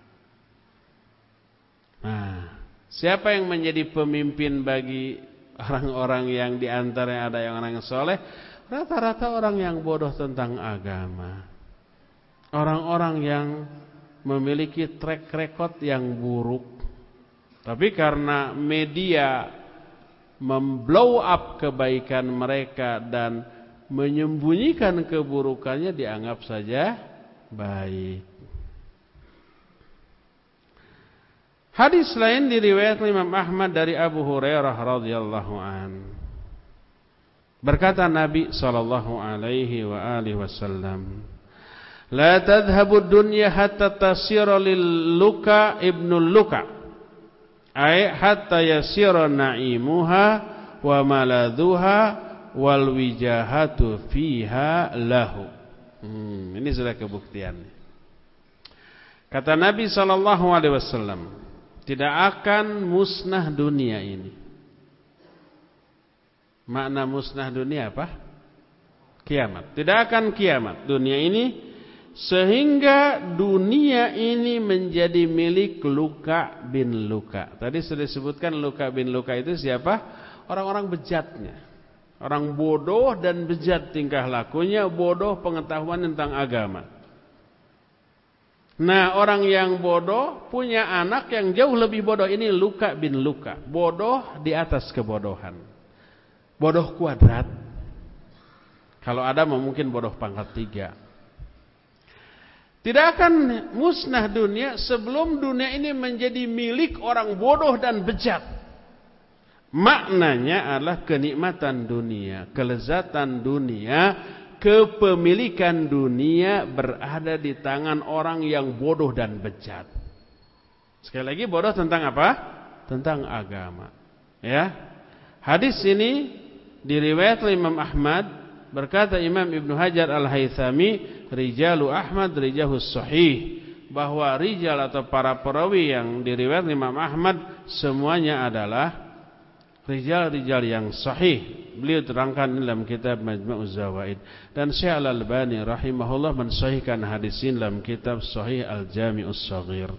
Nah, siapa yang menjadi pemimpin bagi orang-orang yang diantara yang ada yang orang yang soleh? Rata-rata orang yang bodoh tentang agama. Orang-orang yang memiliki track record yang buruk. Tapi karena media memblow up kebaikan mereka dan menyembunyikan keburukannya, dianggap saja baik. Hadis lain diriwayatkan Imam Ahmad dari Abu Hurairah radhiyallahu an. Berkata Nabi sallallahu alaihi wa alihi wasallam, La tadhhabu dunya hatta tasira lil luka ibnul luka. Ay hatta yasira na'imuha wa maladhuha wal wijahatu fiha lahu. Hmm, ini sudah kebuktiannya. Kata Nabi sallallahu alaihi wasallam, tidak akan musnah dunia ini. Makna musnah dunia apa? Kiamat. Tidak akan kiamat dunia ini sehingga dunia ini menjadi milik Luka bin Luka. Tadi sudah disebutkan Luka bin Luka itu siapa? Orang-orang bejatnya. Orang bodoh dan bejat tingkah lakunya, bodoh pengetahuan tentang agama. Nah, orang yang bodoh punya anak yang jauh lebih bodoh. Ini Luka bin Luka. Bodoh di atas kebodohan. Bodoh kuadrat. Kalau ada mungkin bodoh pangkat tiga. Tidak akan musnah dunia sebelum dunia ini menjadi milik orang bodoh dan bejat. Maknanya adalah kenikmatan dunia, kelezatan dunia, kepemilikan dunia berada di tangan orang yang bodoh dan bejat. Sekali lagi, bodoh tentang apa? Tentang agama. Ya. Hadis ini diriwayatkan Imam Ahmad. Berkata Imam Ibnu Hajar Al-Haythami, rijalu Ahmad rijahus sahih, bahwa rijal atau para perawi yang diriwayatkan Imam Ahmad semuanya adalah rijal-rijal yang sahih. Beliau terangkan dalam kitab Majma'uz Zawaid. Dan Syekh Al-Albani rahimahullah mensahihkan hadis ini dalam kitab Sahih Al-Jami'us Shaghir.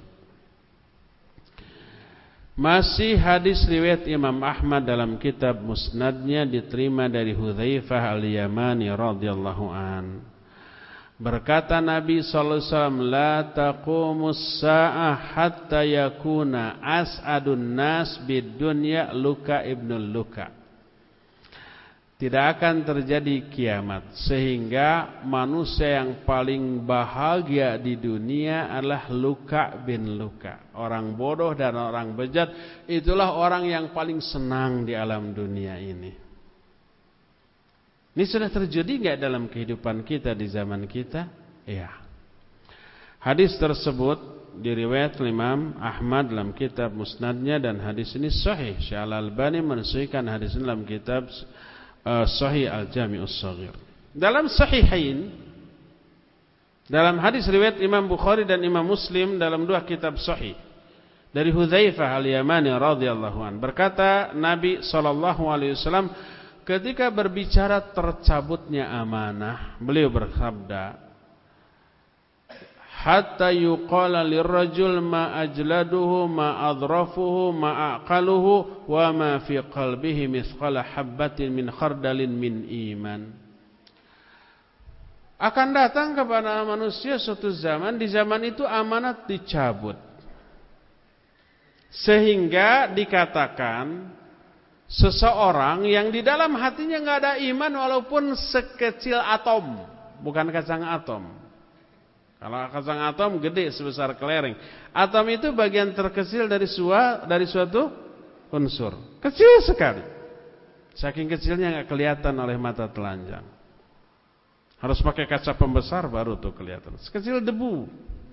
Masih hadis riwayat Imam Ahmad dalam kitab Musnadnya diterima dari Hudzaifah Al-Yamani radhiyallahu an. Berkata Nabi sallallahu alaihi wasallam, la taqumus sa'ah hatta yakuna as'adun nas bid dunya Luka ibnul Luka. Tidak akan terjadi kiamat sehingga manusia yang paling bahagia di dunia adalah Luka bin Luka. Orang bodoh dan orang bejat, itulah orang yang paling senang di alam dunia ini. Ini sudah terjadi enggak dalam kehidupan kita di zaman kita? Iya. Hadis tersebut diriwayatkan Imam Ahmad dalam kitab Musnadnya dan hadis ini sahih. Syekh Al-Albani mensahihkan hadis ini dalam kitab uh, Sahih Al-Jami'us Shaghir. Dalam Sahihain, dalam hadis riwayat Imam Bukhari dan Imam Muslim dalam dua kitab sahih dari Hudzaifah Al-Yamani radhiyallahu an, berkata Nabi sallallahu alaihi wasallam ketika berbicara tercabutnya amanah, beliau bersabda, hatta yuqala lirrajul ma ajladuhu ma adrafuhu ma aqaluhu wa ma fi qalbihi mithqala habbatin min khardalin min iman. Akan datang kepada manusia suatu zaman, di zaman itu amanat dicabut, sehingga dikatakan seseorang yang di dalam hatinya nggak ada iman walaupun sekecil atom, bukan kacang atom. Kalau kacang atom gede sebesar kelereng. Atom itu bagian terkecil dari sua, dari suatu unsur. Kecil sekali. Saking kecilnya nggak kelihatan oleh mata telanjang. Harus pakai kaca pembesar baru tuh kelihatan. Sekecil debu.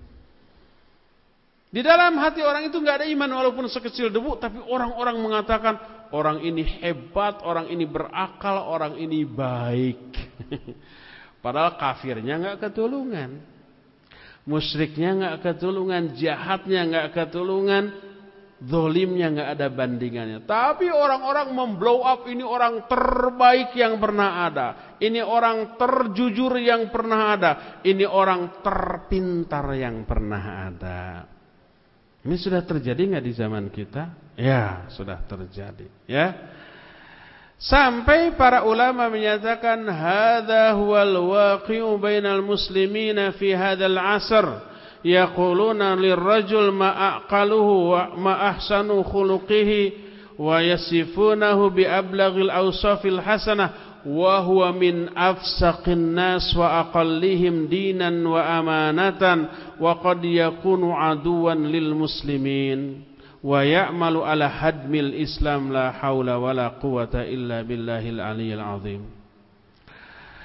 Di dalam hati orang itu nggak ada iman walaupun sekecil debu, tapi orang-orang mengatakan orang ini hebat, orang ini berakal, orang ini baik. Padahal kafirnya nggak ketulungan, musyriknya nggak ketulungan, jahatnya nggak ketulungan, zalimnya nggak ada bandingannya. Tapi orang-orang memblow up, ini orang terbaik yang pernah ada, ini orang terjujur yang pernah ada, ini orang terpintar yang pernah ada. Ini sudah terjadi nggak di zaman kita? Ya, sudah terjadi. Ya, sampai para ulama menyatakan hadza huwal waqi'u bainal muslimina fi hadzal 'asr. Yaquluna lirrajul ma aqaluhu wa ma ahsanu khuluqihi wa yasifunahu bi ablaghil awsafil hasanah wa huwa min afsaqin nas wa aqallihim dinan wa amanatan wa qad yakunu aduwan lil muslimin wa ya'malu ala hadmil islam la haula wala quwata illa billahil aliyyil azim.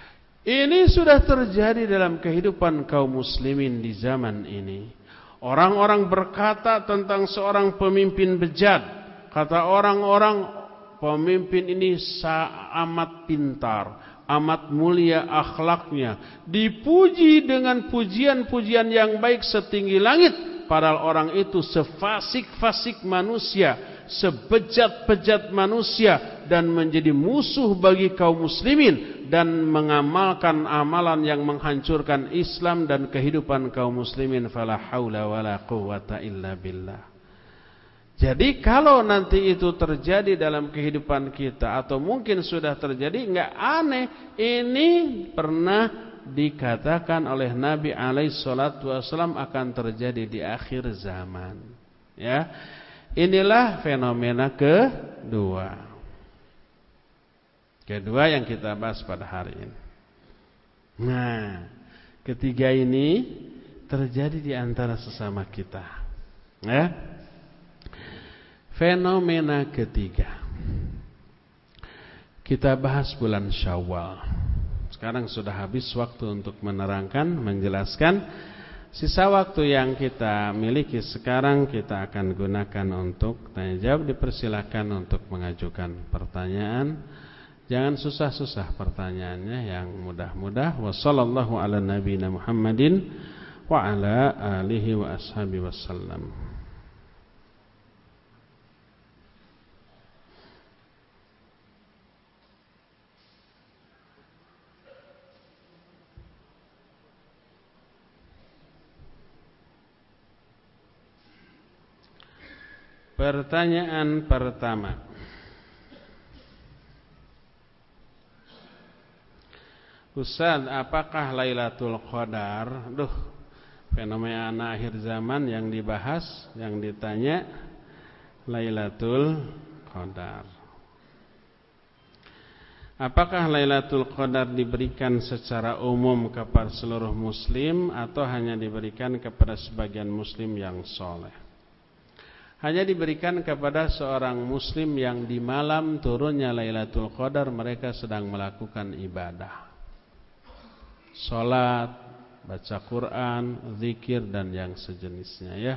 Ini sudah terjadi dalam kehidupan kaum muslimin di zaman ini. Orang-orang berkata tentang seorang pemimpin bejat. Kata orang-orang, pemimpin ini amat pintar, amat mulia akhlaknya, dipuji dengan pujian-pujian yang baik setinggi langit. Padahal orang itu sefasik-fasik manusia, sebejat-bejat manusia, dan menjadi musuh bagi kaum muslimin, dan mengamalkan amalan yang menghancurkan Islam dan kehidupan kaum muslimin. Fala haula wala quwwata illa billah. Jadi kalau nanti itu terjadi dalam kehidupan kita, atau mungkin sudah terjadi, enggak aneh. Ini pernah dikatakan oleh Nabi alaihi salatu wasallam akan terjadi di akhir zaman. Ya, inilah fenomena kedua. Kedua yang kita bahas pada hari ini. Nah, ketiga ini terjadi di antara sesama kita. Ya. Fenomena ketiga. Kita bahas bulan Syawal. Sekarang sudah habis waktu untuk menerangkan, menjelaskan. Sisa waktu yang kita miliki sekarang kita akan gunakan untuk tanya jawab. Dipersilakan untuk mengajukan pertanyaan. Jangan susah-susah pertanyaannya, yang mudah-mudah. Wassallallahu ala nabiyina Muhammadin wa ala alihi wa ashabihi wasallam. Pertanyaan pertama. Ustaz, apakah Lailatul Qadar? Duh, fenomena akhir zaman yang dibahas, yang ditanya Lailatul Qadar. Apakah Lailatul Qadar diberikan secara umum kepada seluruh muslim atau hanya diberikan kepada sebagian muslim yang soleh? Hanya diberikan kepada seorang muslim yang di malam turunnya Lailatul Qadar mereka sedang melakukan ibadah, salat, baca Quran, zikir, dan yang sejenisnya, ya.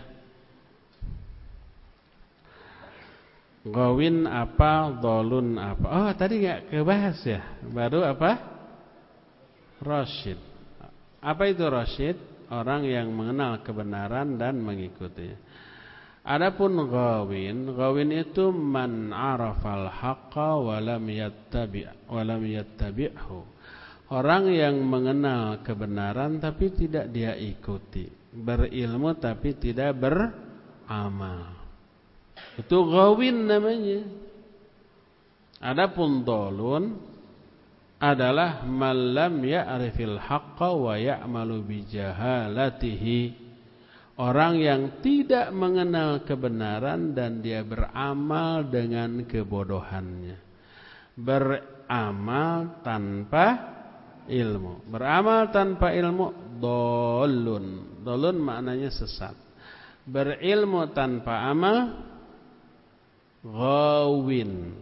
Gawin apa, dolun apa? Oh, tadi nggak kebahas ya. Baru apa? Rasyid. Apa itu rasyid? Orang yang mengenal kebenaran dan mengikutinya. Adapun gawin, gawin itu man arafal haqqa wa lam yattabi' wa lam yattabi'hu. Orang yang mengenal kebenaran tapi tidak dia ikuti, berilmu tapi tidak beramal. Itu gawin namanya. Adapun dolun adalah man lam ya'rifil haqqa wa ya'malu bi jahalatihi. Orang yang tidak mengenal kebenaran dan dia beramal dengan kebodohannya. Beramal tanpa ilmu. Beramal tanpa ilmu, dolun. Dolun maknanya sesat. Berilmu tanpa amal, gawin.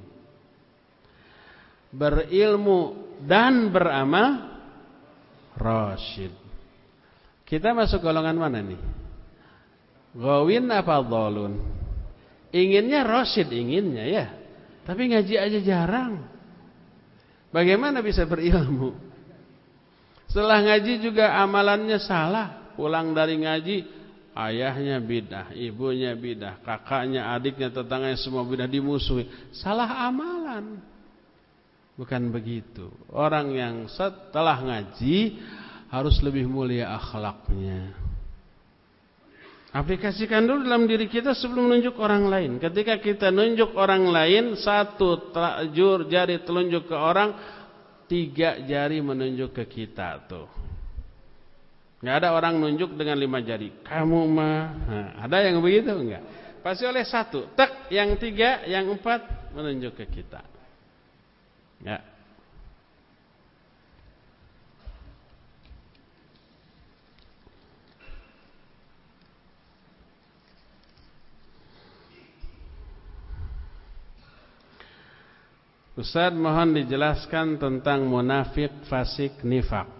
Berilmu dan beramal, rasyid. Kita masuk golongan mana nih? Gawin apa dolun? Inginnya rasyid, inginnya ya, tapi ngaji aja jarang. Bagaimana bisa berilmu? Setelah ngaji juga amalannya salah. Pulang dari ngaji, ayahnya bidah, ibunya bidah, kakaknya, adiknya, tetangganya semua bidah, dimusuhi. Salah amalan. Bukan begitu. Orang yang setelah ngaji harus lebih mulia akhlaknya. Aplikasikan dulu dalam diri kita sebelum menunjuk orang lain. Ketika kita nunjuk orang lain, satu jur jari telunjuk ke orang, tiga jari menunjuk ke kita tuh. Nggak ada orang nunjuk dengan lima jari. Kamu mah, nah, ada yang begitu enggak? Pasti oleh satu. Tek, yang tiga, yang empat menunjuk ke kita. Ya. Ustaz, mohon dijelaskan tentang munafik, fasik, nifak.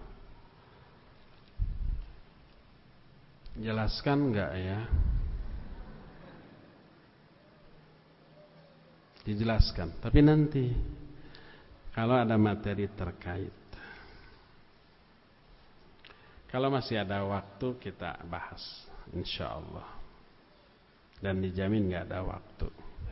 Jelaskan enggak ya? Dijelaskan, tapi nanti kalau ada materi terkait. Kalau masih ada waktu kita bahas, insya Allah. Dan dijamin enggak ada waktu.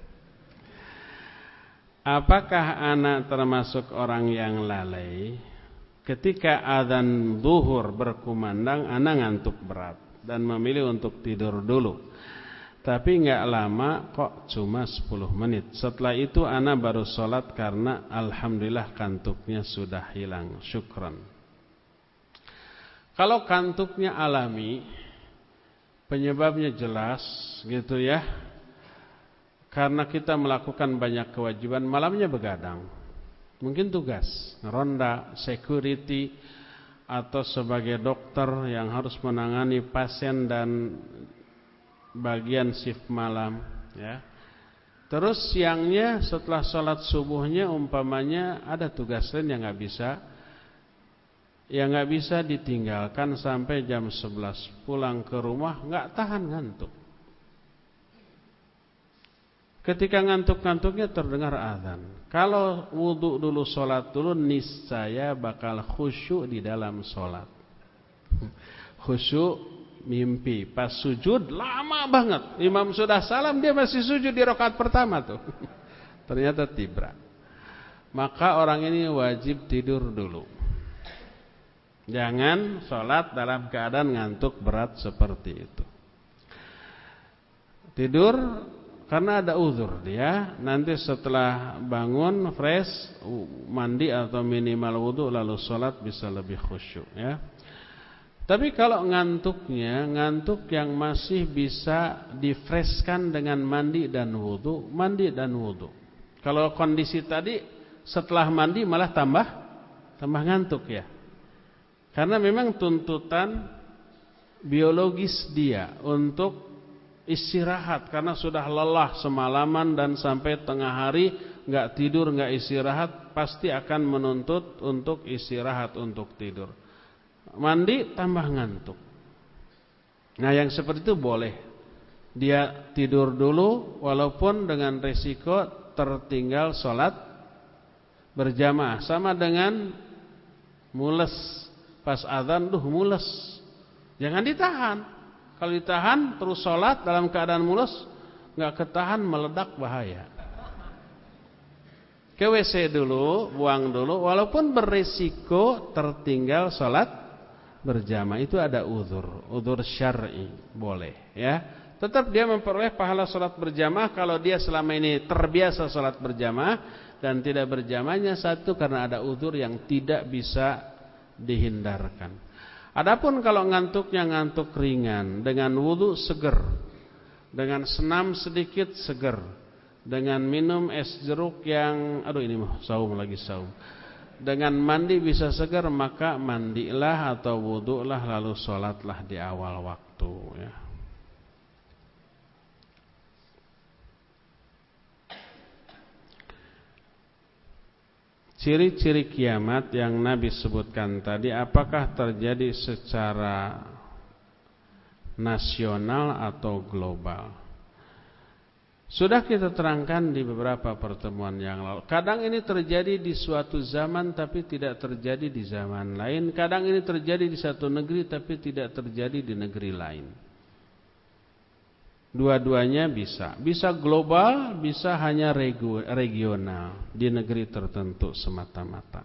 Apakah anak termasuk orang yang lalai? Ketika azan zuhur berkumandang, anak ngantuk berat dan memilih untuk tidur dulu. Tapi enggak lama, kok cuma sepuluh menit. Setelah itu anak baru sholat karena alhamdulillah kantuknya sudah hilang. Syukran. Kalau kantuknya alami, penyebabnya jelas gitu ya. Karena kita melakukan banyak kewajiban, malamnya begadang. Mungkin tugas, ronda, security, atau sebagai dokter yang harus menangani pasien dan bagian shift malam, ya. Terus siangnya setelah sholat subuhnya umpamanya ada tugas lain yang nggak bisa, yang nggak bisa ditinggalkan sampai jam sebelas. Pulang ke rumah nggak tahan ngantuk. Ketika ngantuk-ngantuknya terdengar azan. Kalau wudhu dulu, sholat dulu, niscaya bakal khusyuk di dalam sholat. Khusyuk. Mimpi pas sujud lama banget, imam sudah salam dia masih sujud di rakaat pertama tuh. Ternyata tibra. Maka orang ini wajib tidur dulu. Jangan sholat dalam keadaan ngantuk berat seperti itu. Tidur karena ada uzur dia. Nanti setelah bangun fresh, mandi atau minimal wudu lalu sholat bisa lebih khusyuk ya. Tapi kalau ngantuknya, ngantuk yang masih bisa difreskan dengan mandi dan wudu, mandi dan wudu. Kalau kondisi tadi setelah mandi malah tambah tambah ngantuk ya. Karena memang tuntutan biologis dia untuk istirahat karena sudah lelah semalaman dan sampai tengah hari nggak tidur, nggak istirahat, pasti akan menuntut untuk istirahat, untuk tidur. Mandi tambah ngantuk. Nah yang seperti itu boleh dia tidur dulu walaupun dengan resiko tertinggal sholat berjamaah. Sama dengan mules pas azan, duh mules, jangan ditahan. Kalau ditahan terus sholat dalam keadaan mules, nggak ketahan meledak bahaya. Ke W C dulu, buang dulu, walaupun berisiko tertinggal sholat berjamaah. Itu ada uzur, uzur syar'i, boleh ya. Tetap dia memperoleh pahala sholat berjamaah kalau dia selama ini terbiasa sholat berjamaah dan tidak berjamaahnya satu karena ada uzur yang tidak bisa dihindarkan. Adapun kalau ngantuknya ngantuk ringan, dengan wudu seger, dengan senam sedikit seger, dengan minum es jeruk yang aduh ini mah saum lagi saum, dengan mandi bisa segar, maka mandilah atau wudulah lalu sholatlah di awal waktu ya. Ciri-ciri kiamat yang Nabi sebutkan tadi, apakah terjadi secara nasional atau global? Sudah kita terangkan di beberapa pertemuan yang lalu. Kadang ini terjadi di suatu zaman tapi tidak terjadi di zaman lain. Kadang ini terjadi di satu negeri tapi tidak terjadi di negeri lain. Dua-duanya bisa. Bisa global, bisa hanya regional di negeri tertentu semata-mata.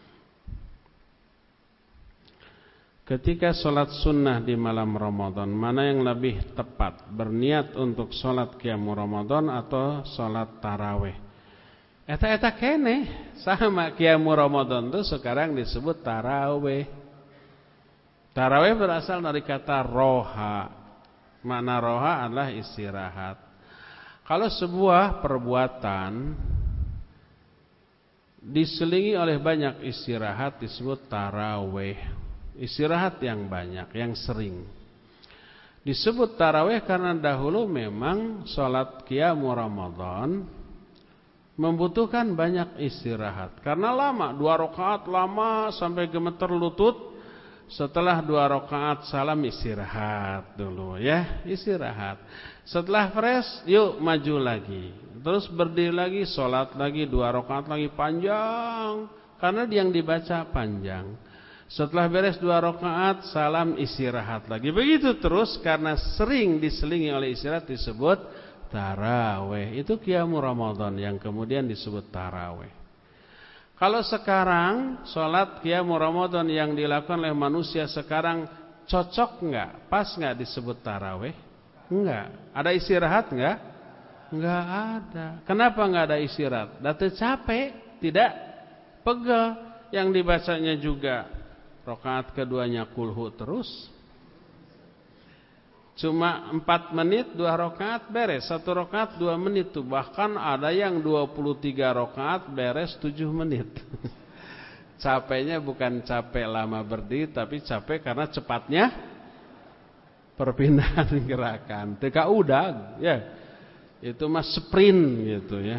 Ketika sholat sunnah di malam Ramadan, mana yang lebih tepat? Berniat untuk sholat qiyamul Ramadan atau sholat taraweh? Eta-eta kene sama qiyamul Ramadan itu sekarang disebut taraweh. Taraweh berasal dari kata roha. Makna roha adalah istirahat. Kalau sebuah perbuatan diselingi oleh banyak istirahat disebut taraweh. Istirahat yang banyak, yang sering. Disebut taraweh karena dahulu memang sholat qiyamul Ramadan membutuhkan banyak istirahat. Karena lama, dua rakaat lama sampai gemeter lutut. Setelah dua rakaat salam istirahat dulu ya, istirahat. Setelah fresh, yuk maju lagi. Terus berdiri lagi, sholat lagi, dua rakaat lagi panjang. Karena yang dibaca panjang. Setelah beres dua rakaat, salam istirahat lagi. Begitu terus karena sering diselingi oleh istirahat disebut tarawih. Itu qiyamul Ramadan yang kemudian disebut tarawih. Kalau sekarang sholat qiyamul Ramadan yang dilakukan oleh manusia sekarang cocok enggak? Pas enggak disebut tarawih? Enggak. Ada istirahat enggak? Enggak ada. Kenapa enggak ada istirahat? Datu capek, tidak pegel. Yang dibacanya juga rakaat keduanya kulhu terus. Cuma empat menit dua rakaat beres. Satu rakaat dua menit tuh. Bahkan ada yang dua puluh tiga rakaat beres tujuh menit. Capeknya bukan capek lama berdiri, tapi capek karena cepatnya perpindahan gerakan. Teka udah ya. Itu mah sprint gitu ya.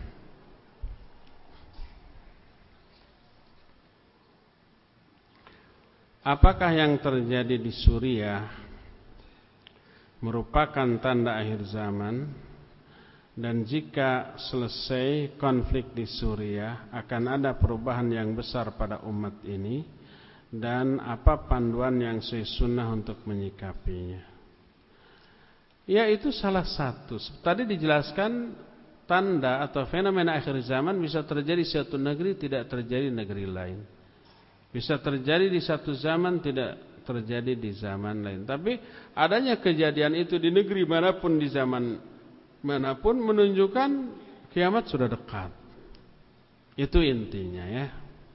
Apakah yang terjadi di Suriah merupakan tanda akhir zaman, dan jika selesai konflik di Suriah akan ada perubahan yang besar pada umat ini, dan apa panduan yang sesuai sunnah untuk menyikapinya? Ya, itu salah satu. Tadi dijelaskan tanda atau fenomena akhir zaman bisa terjadi di suatu negeri, tidak terjadi di negeri lain. Bisa terjadi di satu zaman, tidak terjadi di zaman lain. Tapi adanya kejadian itu di negeri manapun, di zaman manapun, menunjukkan kiamat sudah dekat. Itu intinya ya.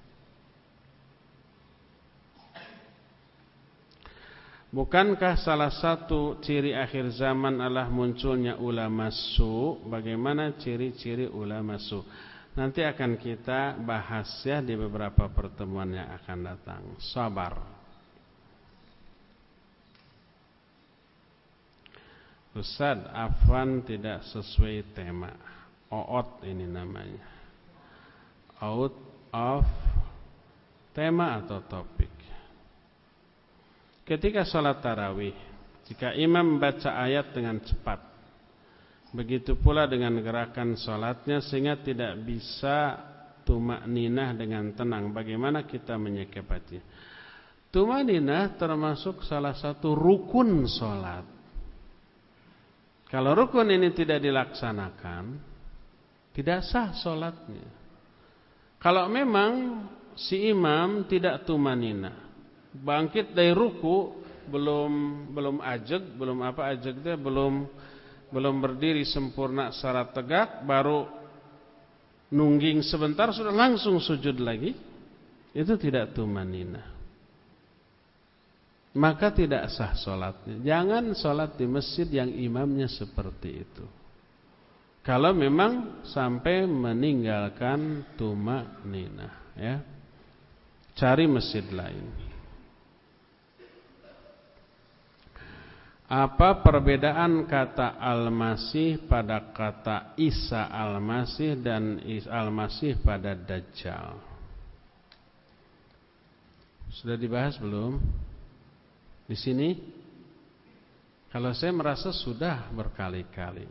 Bukankah salah satu ciri akhir zaman adalah munculnya ulama su? Bagaimana ciri-ciri ulama su? Nanti akan kita bahas ya di beberapa pertemuan yang akan datang. Sabar. Ustaz, afwan tidak sesuai tema. Out ini namanya. Out of tema atau topik. Ketika sholat tarawih, jika imam membaca ayat dengan cepat, begitu pula dengan gerakan sholatnya sehingga tidak bisa tumakninah dengan tenang. Bagaimana kita menyikapinya? Tumakninah termasuk salah satu rukun sholat. Kalau rukun ini tidak dilaksanakan, tidak sah sholatnya. Kalau memang si imam tidak tumanina, bangkit dari ruku, belum belum ajeg, belum apa ajegnya, belum belum berdiri sempurna secara tegak, baru nungging sebentar sudah langsung sujud lagi, itu tidak tumanina. Maka tidak sah sholatnya. Jangan sholat di masjid yang imamnya seperti itu. Kalau memang sampai meninggalkan tumakninah, ya, cari masjid lain. Apa perbedaan kata Al-Masih pada kata Isa Al-Masih dan Isa Al-Masih pada Dajjal? Sudah dibahas belum? Di sini, kalau saya merasa sudah berkali-kali.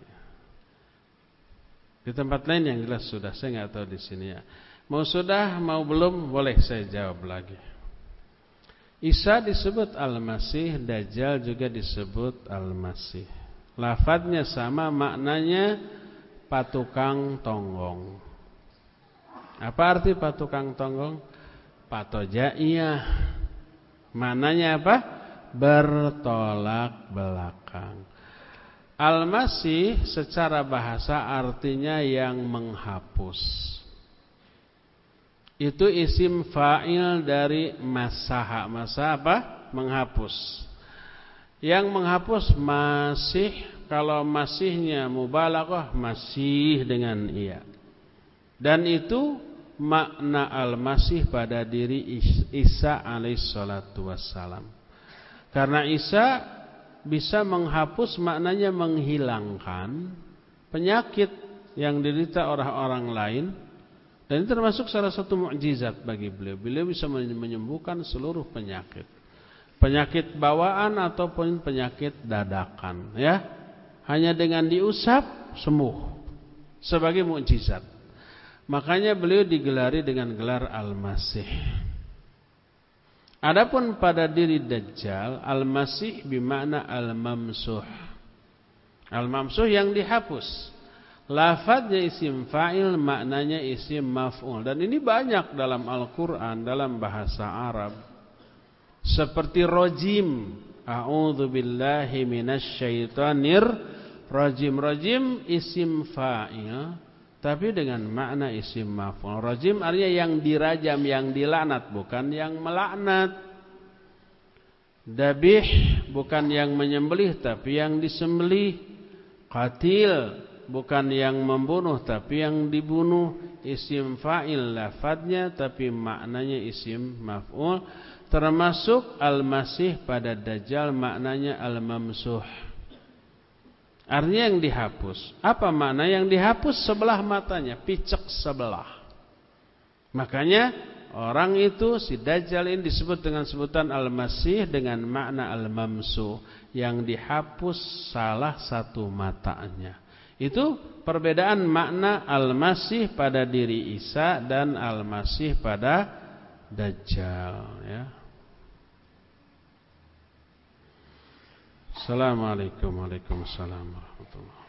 Di tempat lain yang jelas sudah, saya nggak tahu di sini ya. Mau sudah, mau belum, boleh saya jawab lagi. Isa disebut Al-Masih, Dajjal juga disebut Al-Masih. Lafadznya sama, maknanya patukang tonggong. Apa arti patukang tonggong? Patojaiyah. Maknanya apa? Bertolak belakang. Al-Masih secara bahasa artinya yang menghapus. Itu isim fa'il dari masaha. Masaha apa? Menghapus. Yang menghapus masih, kalau masihnya mubalaghah, masih dengan iya. Dan itu makna al-masih pada diri Isa alaihissalatu wassalam. Karena Isa bisa menghapus, maknanya menghilangkan penyakit yang diderita orang-orang lain. Dan ini termasuk salah satu mukjizat bagi beliau. Beliau bisa menyembuhkan seluruh penyakit. Penyakit bawaan ataupun penyakit dadakan, ya. Hanya dengan diusap sembuh. Sebagai mukjizat. Makanya beliau digelari dengan gelar Al-Masih. Adapun pada diri Dajjal, Al-Masih bermakna Al-Mamsuh. Al-Mamsuh yang dihapus. Lafadznya isim fa'il, maknanya isim maf'ul. Dan ini banyak dalam Al-Quran, dalam bahasa Arab. Seperti rojim. A'udzu billahi minasyaitonir rajim. Rajim isim fa'il, tapi dengan makna isim maf'ul. Rajim artinya yang dirajam, yang dilaknat, bukan yang melaknat. Dabih bukan yang menyembelih, tapi yang disembelih. Qatil bukan yang membunuh, tapi yang dibunuh. Isim fa'il lafadznya, tapi maknanya isim maf'ul. Termasuk Al-Masih pada Dajjal maknanya Al-Mamsuh. Artinya yang dihapus. Apa makna yang dihapus? Sebelah matanya, picek sebelah. Makanya orang itu, si Dajjal ini disebut dengan sebutan Al-Masih dengan makna Al-Mamsuh, yang dihapus salah satu matanya. Itu perbedaan makna Al-Masih pada diri Isa dan Al-Masih pada Dajjal, ya. Assalamualaikum warahmatullahi wabarakatuh.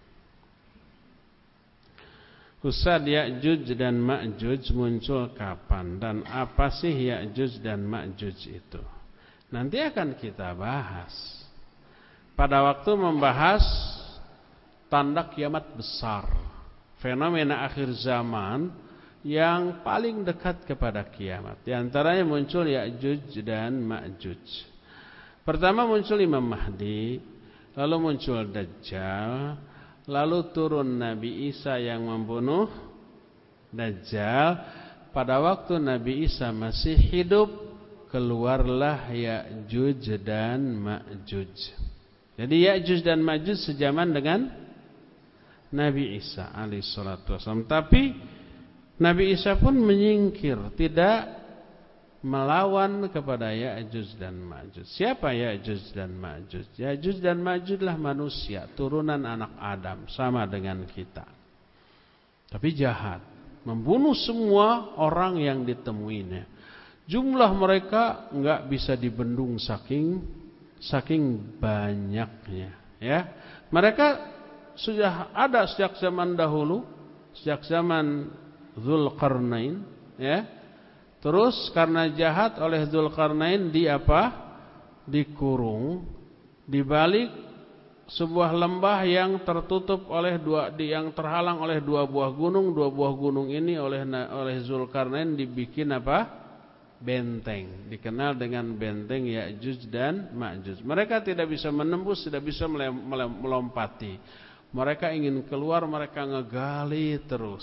Ustaz, Ya'juj dan Ma'juj muncul kapan dan apa sih Ya'juj dan Ma'juj itu? Nanti akan kita bahas pada waktu membahas tanda kiamat besar, fenomena akhir zaman yang paling dekat kepada kiamat. Di antaranya muncul Ya'juj dan Ma'juj. Pertama muncul Imam Mahdi, lalu muncul Dajjal, lalu turun Nabi Isa yang membunuh Dajjal. Pada waktu Nabi Isa masih hidup, keluarlah Ya'juj dan Ma'juj. Jadi Ya'juj dan Ma'juj sejaman dengan Nabi Isa alaihissalatu wassalam. Tapi Nabi Isa pun menyingkir, tidak melawan kepada Ya'juj dan Ma'juj. Siapa Ya'juj dan Ma'juj? Ya'juj dan Ma'juj adalah manusia, turunan anak Adam, sama dengan kita. Tapi jahat, membunuh semua orang yang ditemuinya. Jumlah mereka enggak bisa dibendung saking saking banyaknya, ya. Mereka sudah ada sejak zaman dahulu, sejak zaman Dzulqarnain, ya. Terus karena jahat oleh Dzulqarnain di apa? Dikurung di balik sebuah lembah yang tertutup oleh dua, yang terhalang oleh dua buah gunung. Dua buah gunung ini oleh oleh Dzulqarnain dibikin apa? Benteng. Dikenal dengan benteng Ya'juj dan Ma'juj. Mereka tidak bisa menembus, tidak bisa melompati. Mereka ingin keluar, mereka ngegali terus.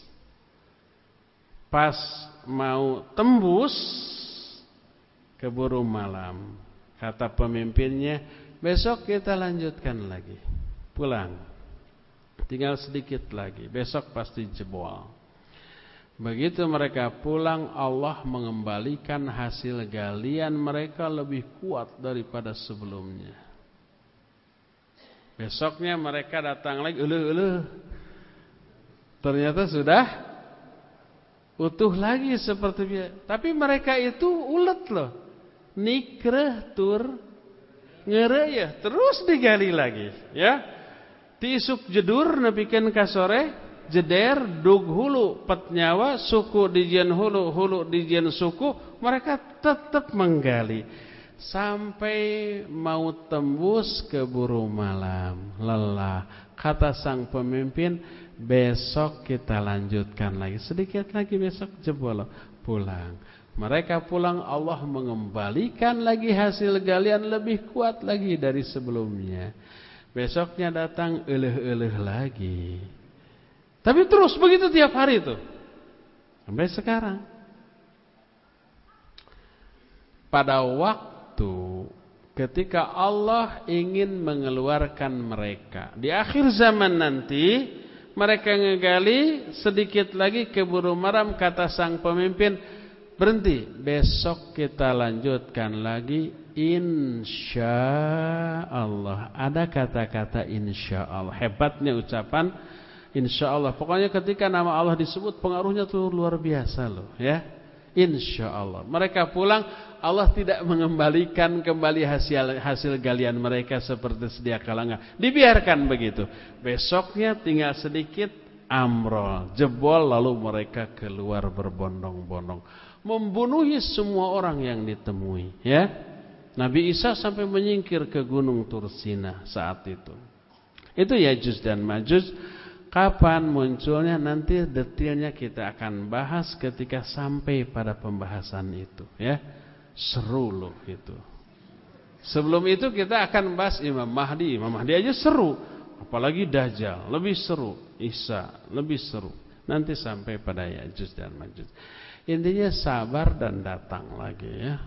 Pas mau tembus, keburu malam. Kata pemimpinnya, besok kita lanjutkan lagi. Pulang. Tinggal sedikit lagi. Besok pasti jebol. Begitu mereka pulang, Allah mengembalikan hasil galian mereka lebih kuat daripada sebelumnya. Besoknya mereka datang lagi, uluh-uluh. Ternyata sudah utuh lagi seperti biasa. Tapi mereka itu ulet loh. Nikreh tur ngereyeh, terus digali lagi, ya. Tiisuk jedur nepikeun ka sore, jeder dug hulu pet nyawa, suku dijieun hulu, hulu dijieun suku, mereka tetap menggali sampai mau tembus keburu malam, lelah. Kata sang pemimpin, besok kita lanjutkan lagi. Sedikit lagi besok jebol, pulang. Mereka pulang, Allah mengembalikan lagi hasil galian lebih kuat lagi dari sebelumnya. Besoknya datang eleh-eleh lagi. Tapi terus begitu tiap hari itu. Sampai sekarang. Pada waktu ketika Allah ingin mengeluarkan mereka di akhir zaman nanti, Mereka ngegali, sedikit lagi keburu maram, kata sang pemimpin, berhenti, besok kita lanjutkan lagi, insya Allah. Ada kata-kata insya Allah. Hebatnya ucapan insya Allah. Pokoknya ketika nama Allah disebut, pengaruhnya tuh luar biasa loh, ya. Insya Allah. Mereka pulang, Allah tidak mengembalikan kembali hasil hasil galian mereka seperti sedia kala, enggak. Dibiarkan begitu. Besoknya tinggal sedikit, amrol, jebol, lalu mereka keluar berbondong-bondong, membunuhi semua orang yang ditemui, ya. Nabi Isa sampai menyingkir ke gunung Tursina saat itu. Itu Yajuj dan Majuj. Kapan munculnya nanti detailnya kita akan bahas ketika sampai pada pembahasan itu, ya. Seru loh itu. Sebelum itu kita akan bahas Imam Mahdi. Imam Mahdi aja seru, apalagi Dajjal, lebih seru. Isa, lebih seru. Nanti sampai pada Yajuj dan Majuj. Intinya sabar dan datang lagi, ya.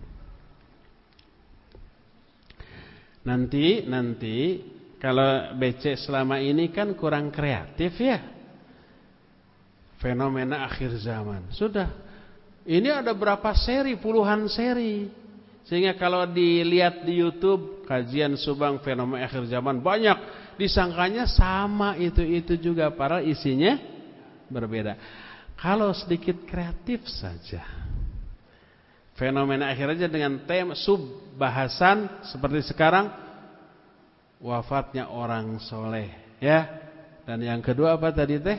Nanti nanti kalau B C selama ini kan kurang kreatif, ya. Fenomena akhir zaman. Sudah. Ini ada berapa seri, puluhan seri. Sehingga kalau dilihat di YouTube kajian Subang fenomena akhir zaman banyak, disangkanya sama itu-itu juga, padahal isinya berbeda. Kalau sedikit kreatif saja. Fenomena akhir aja dengan tema sub bahasan seperti sekarang, wafatnya orang soleh, ya. Dan yang kedua apa tadi teh?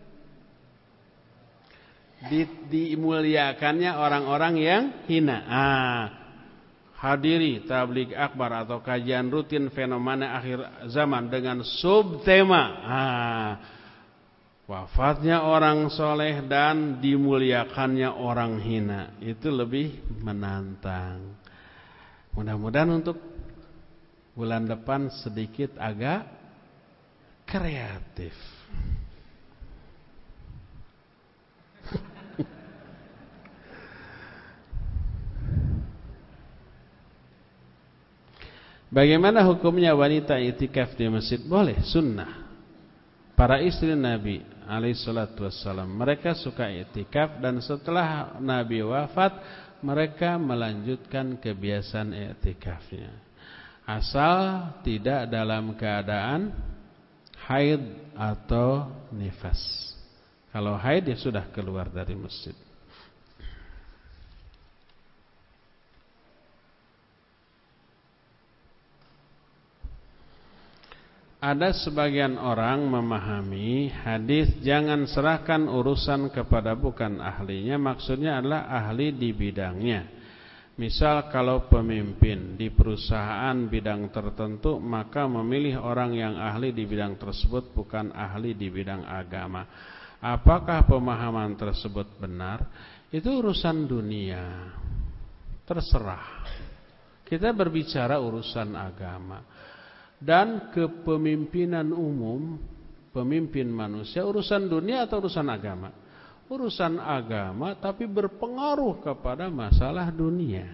Di, dimuliakannya orang-orang yang hina. Ah, hadiri tabligh akbar atau kajian rutin fenomena akhir zaman dengan subtema. Ah, wafatnya orang soleh dan dimuliakannya orang hina. Itu lebih menantang. Mudah-mudahan untuk bulan depan sedikit agak kreatif. Bagaimana hukumnya wanita itikaf di masjid? Boleh, sunnah. Para istri Nabi alaihi salatu wassalam, mereka suka itikaf, dan setelah Nabi wafat mereka melanjutkan kebiasaan itikafnya. Asal tidak dalam keadaan haid atau nifas. Kalau haid ya sudah keluar dari masjid. Ada sebagian orang memahami hadis jangan serahkan urusan kepada bukan ahlinya, maksudnya adalah ahli di bidangnya. Misal kalau pemimpin di perusahaan bidang tertentu, maka memilih orang yang ahli di bidang tersebut bukan ahli di bidang agama. Apakah pemahaman tersebut benar? Itu urusan dunia. Terserah. Kita berbicara urusan agama. Dan kepemimpinan umum, pemimpin manusia, urusan dunia atau urusan agama? Urusan agama tapi berpengaruh kepada masalah dunia.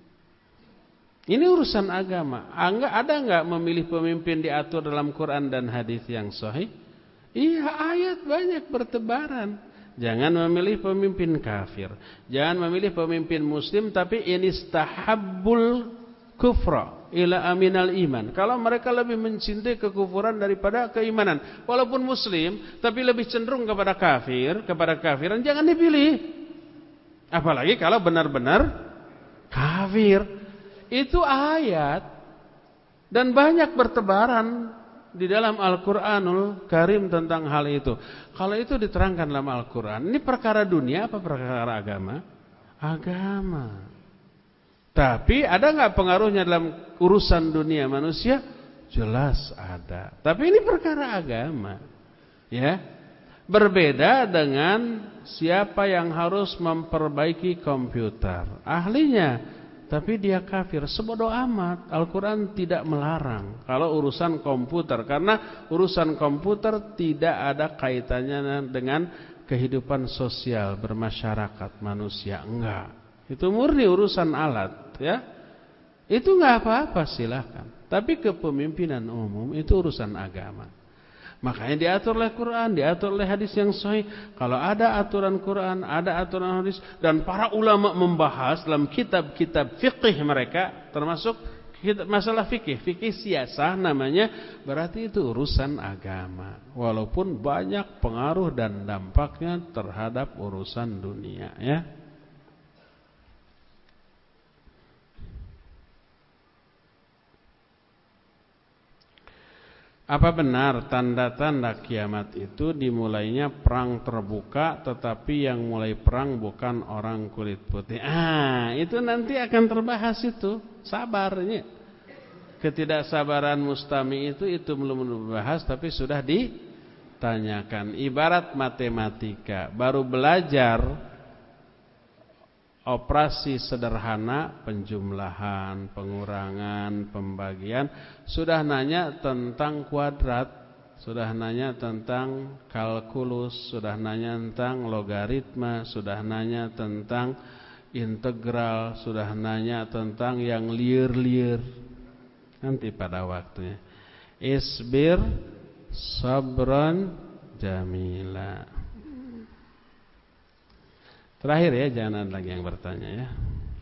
Ini urusan agama. Enggak ada enggak memilih pemimpin diatur dalam Quran dan hadis yang sahih? Iya, ayat banyak bertebaran. Jangan memilih pemimpin kafir. Jangan memilih pemimpin muslim tapi inistahabbul kufra ila aminal iman. Kalau mereka lebih mencintai kekufuran daripada keimanan, walaupun muslim tapi lebih cenderung kepada kafir, kepada kafiran, jangan dipilih. Apalagi kalau benar-benar kafir. Itu ayat dan banyak bertebaran di dalam Al-Qur'anul Karim tentang hal itu. Kalau itu diterangkan dalam Al-Qur'an, ini perkara dunia apa perkara agama? Agama. Tapi ada nggak pengaruhnya dalam urusan dunia manusia? Jelas ada. Tapi ini perkara agama, ya. Berbeda dengan siapa yang harus memperbaiki komputer, ahlinya, tapi dia kafir. Sebodoh amat. Al-Quran tidak melarang kalau urusan komputer, karena urusan komputer tidak ada kaitannya dengan kehidupan sosial bermasyarakat manusia. Enggak. Itu murni urusan alat, ya. Itu enggak apa-apa, silakan. Tapi kepemimpinan umum itu urusan agama. Makanya diatur oleh Quran, diatur oleh hadis yang sahih. Kalau ada aturan Quran, ada aturan hadis, dan para ulama membahas dalam kitab-kitab fikih mereka, termasuk masalah fikih, fikih siasah namanya, berarti itu urusan agama. Walaupun banyak pengaruh dan dampaknya terhadap urusan dunia, ya. Apa benar tanda-tanda kiamat itu dimulainya perang terbuka, tetapi yang mulai perang bukan orang kulit putih? Ah, itu nanti akan terbahas itu. Sabarnya. Ketidaksabaran Mustami itu itu belum dibahas, tapi sudah ditanyakan. Ibarat matematika, baru belajar operasi sederhana, penjumlahan, pengurangan, pembagian, sudah nanya tentang kuadrat, sudah nanya tentang kalkulus, sudah nanya tentang logaritma, sudah nanya tentang integral, sudah nanya tentang yang liar-liar. Nanti pada waktunya. Isbir sabran jamila. Terakhir ya, jangan ada lagi yang bertanya ya.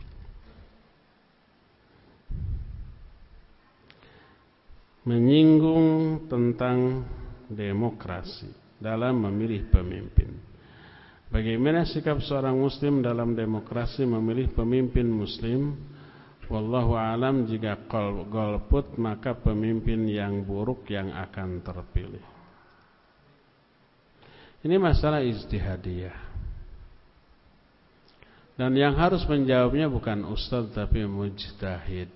Menyinggung tentang demokrasi dalam memilih pemimpin. Bagaimana sikap seorang muslim dalam demokrasi memilih pemimpin muslim? Wallahu alam, jika golput maka pemimpin yang buruk yang akan terpilih. Ini masalah ijtihadiyah. Dan yang harus menjawabnya bukan ustaz tapi mujtahid.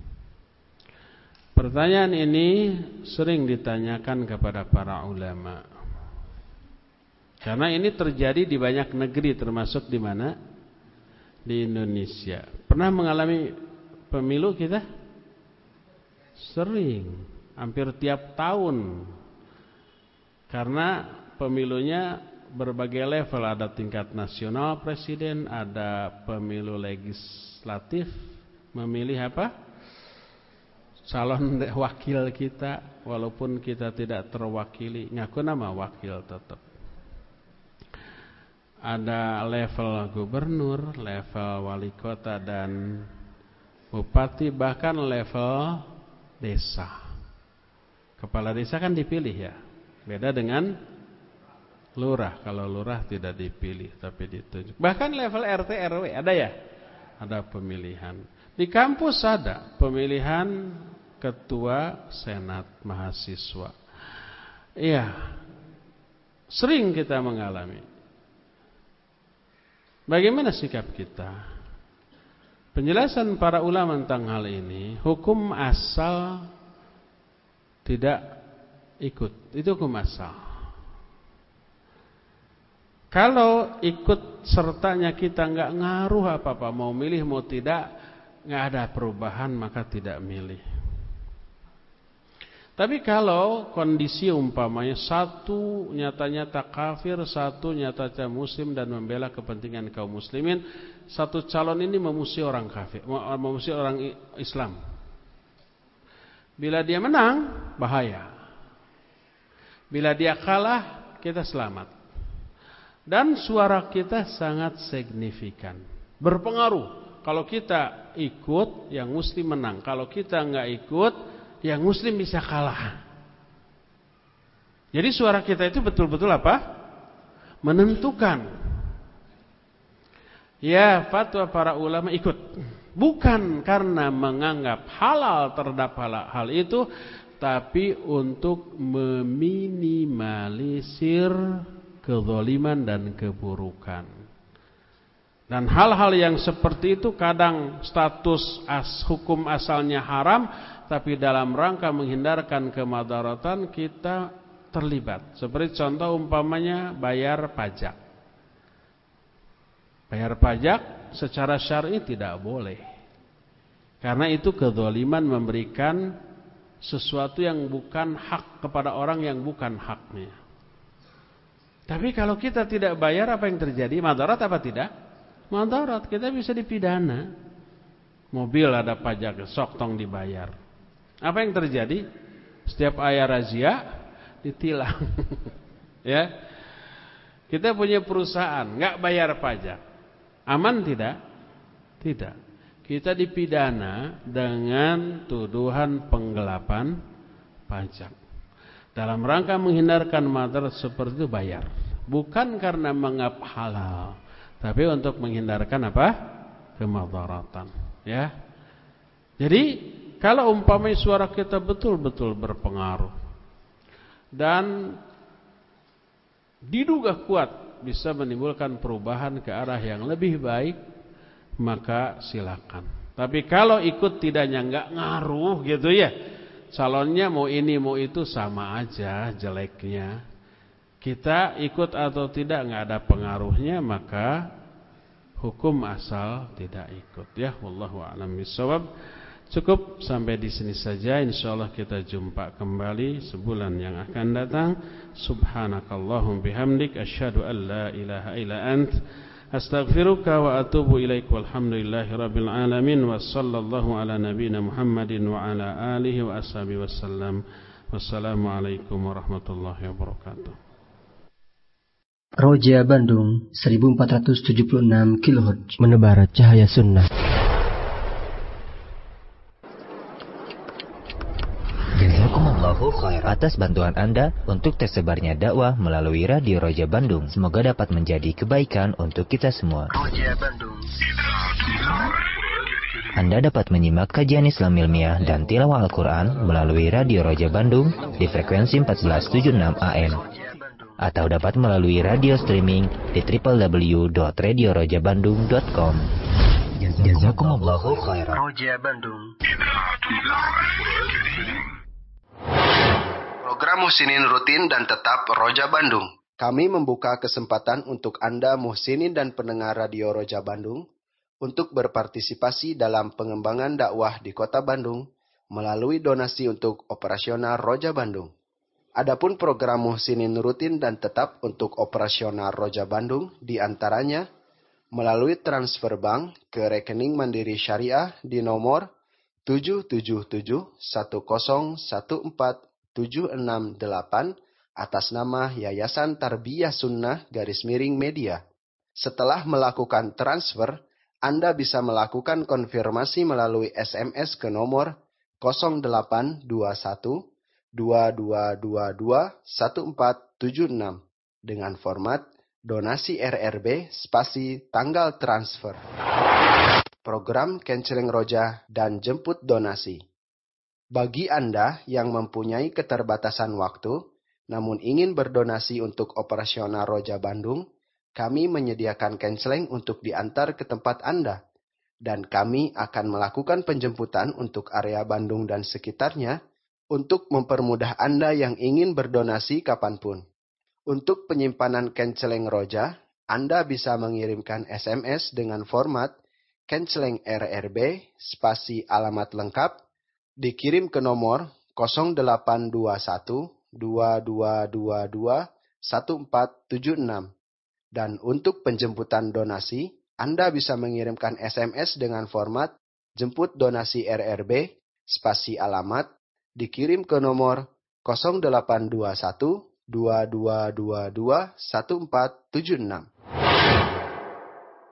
Pertanyaan ini sering ditanyakan kepada para ulama. Karena ini terjadi di banyak negeri, termasuk di mana? Di Indonesia. Pernah mengalami pemilu kita? Sering, hampir tiap tahun. Karena pemilunya berbagai level, ada tingkat nasional presiden, ada pemilu legislatif, memilih apa? Calon wakil kita, walaupun kita tidak terwakili, ngaku nama wakil tetap. Ada level gubernur, level wali kota dan bupati, bahkan level desa. Kepala desa kan dipilih ya, beda dengan lurah. Kalau lurah tidak dipilih tapi ditunjuk. Bahkan level R T R W ada ya? Ada pemilihan. Di kampus ada pemilihan ketua senat mahasiswa. Iya. Sering kita mengalami. Bagaimana sikap kita? Penjelasan para ulama tentang hal ini, hukum asal tidak ikut. Itu hukum asal. Kalau ikut sertanya kita nggak ngaruh apa-apa, mau milih mau tidak, nggak ada perubahan, maka tidak milih. Tapi kalau kondisi umpamanya satu nyata-nyata kafir, satu nyata-nyata muslim dan membela kepentingan kaum muslimin, satu calon ini memusuhi orang kafir, memusuhi orang Islam. Bila dia menang, bahaya. Bila dia kalah, kita selamat. Dan suara kita sangat signifikan, berpengaruh. Kalau kita ikut, yang muslim menang. Kalau kita nggak ikut, yang muslim bisa kalah. Jadi suara kita itu betul-betul apa? Menentukan. Ya, fatwa para ulama ikut. Bukan karena menganggap halal terhadap hal itu, tapi untuk meminimalisir kezaliman dan keburukan. Dan hal-hal yang seperti itu kadang status as, hukum asalnya haram, tapi dalam rangka menghindarkan kemadaratan kita terlibat. Seperti contoh umpamanya bayar pajak. Bayar pajak secara syar'i tidak boleh. Karena itu kezaliman, memberikan sesuatu yang bukan hak kepada orang yang bukan haknya. Tapi kalau kita tidak bayar, apa yang terjadi? Madarat apa tidak? Madarat, kita bisa dipidana. Mobil ada pajak, sok tong dibayar. Apa yang terjadi? Setiap ayah razia, ditilang. Ya. Kita punya perusahaan, nggak bayar pajak. Aman tidak? Tidak. Kita dipidana dengan tuduhan penggelapan pajak. Dalam rangka menghindarkan madarat seperti itu bayar. Bukan karena menganggap halal, tapi untuk menghindarkan apa? Kemadaratan. Ya. Jadi kalau umpamanya suara kita betul-betul berpengaruh dan diduga kuat bisa menimbulkan perubahan ke arah yang lebih baik, maka silakan. Tapi kalau ikut tidaknya nggak ngaruh gitu ya, calonnya mau ini mau itu sama aja jeleknya, kita ikut atau tidak nggak ada pengaruhnya, maka hukum asal tidak ikut. Ya, wallahu a'lam bishawab. Cukup sampai di sini saja. Insyaallah kita jumpa kembali sebulan yang akan datang. Subhanakallahum bihamdik asyhadu an la ilaha illa ant astaghfiruka wa atubu ilaik. Walhamdulillahi rabbil alamin. Wa sallallahu ala nabiyyina Muhammadin wa ala alihi wa ashabihi wasallam. Wassalamualaikum warahmatullahi wabarakatuh. Roja Bandung seribu empat ratus tujuh puluh enam kilohertz, menebar cahaya sunnah. Jazakumullahu khairan atas bantuan Anda untuk tersebarnya dakwah melalui Radio Roja Bandung. Semoga dapat menjadi kebaikan untuk kita semua. Roja Bandung. Anda dapat menyimak kajian Islam ilmiah dan tilawah Al-Quran melalui Radio Roja Bandung di frekuensi empat belas tujuh puluh enam A M, atau dapat melalui radio streaming di w w w dot radio roja bandung dot com. Jazakumullahu khairan. Roja Bandung. Program Muhsinin rutin dan tetap Roja Bandung. Kami membuka kesempatan untuk Anda muhsinin dan pendengar Radio Roja Bandung untuk berpartisipasi dalam pengembangan dakwah di Kota Bandung melalui donasi untuk operasional Roja Bandung. Adapun program muhsinin rutin dan tetap untuk operasional Roja Bandung diantaranya melalui transfer bank ke rekening Mandiri Syariah di nomor tujuh tujuh tujuh satu nol satu empat tujuh enam delapan atas nama Yayasan Tarbiyah Sunnah garis miring media. Setelah melakukan transfer, Anda bisa melakukan konfirmasi melalui S M S ke nomor nol delapan dua satu dua dua dua dua satu empat tujuh enam dengan format donasi R R B spasi tanggal transfer. Program Canceling Roja dan jemput donasi. Bagi Anda yang mempunyai keterbatasan waktu, namun ingin berdonasi untuk operasional Roja Bandung, kami menyediakan canceling untuk diantar ke tempat Anda, dan kami akan melakukan penjemputan untuk area Bandung dan sekitarnya untuk mempermudah Anda yang ingin berdonasi kapanpun. Untuk penyimpanan canceling Roja, Anda bisa mengirimkan S M S dengan format canceling R R B spasi alamat lengkap, dikirim ke nomor nol delapan dua satu dua dua dua dua satu empat tujuh enam. Dan untuk penjemputan donasi, Anda bisa mengirimkan S M S dengan format jemput donasi R R B spasi alamat, dikirim ke nomor nol delapan dua satu dua dua dua dua satu empat tujuh enam.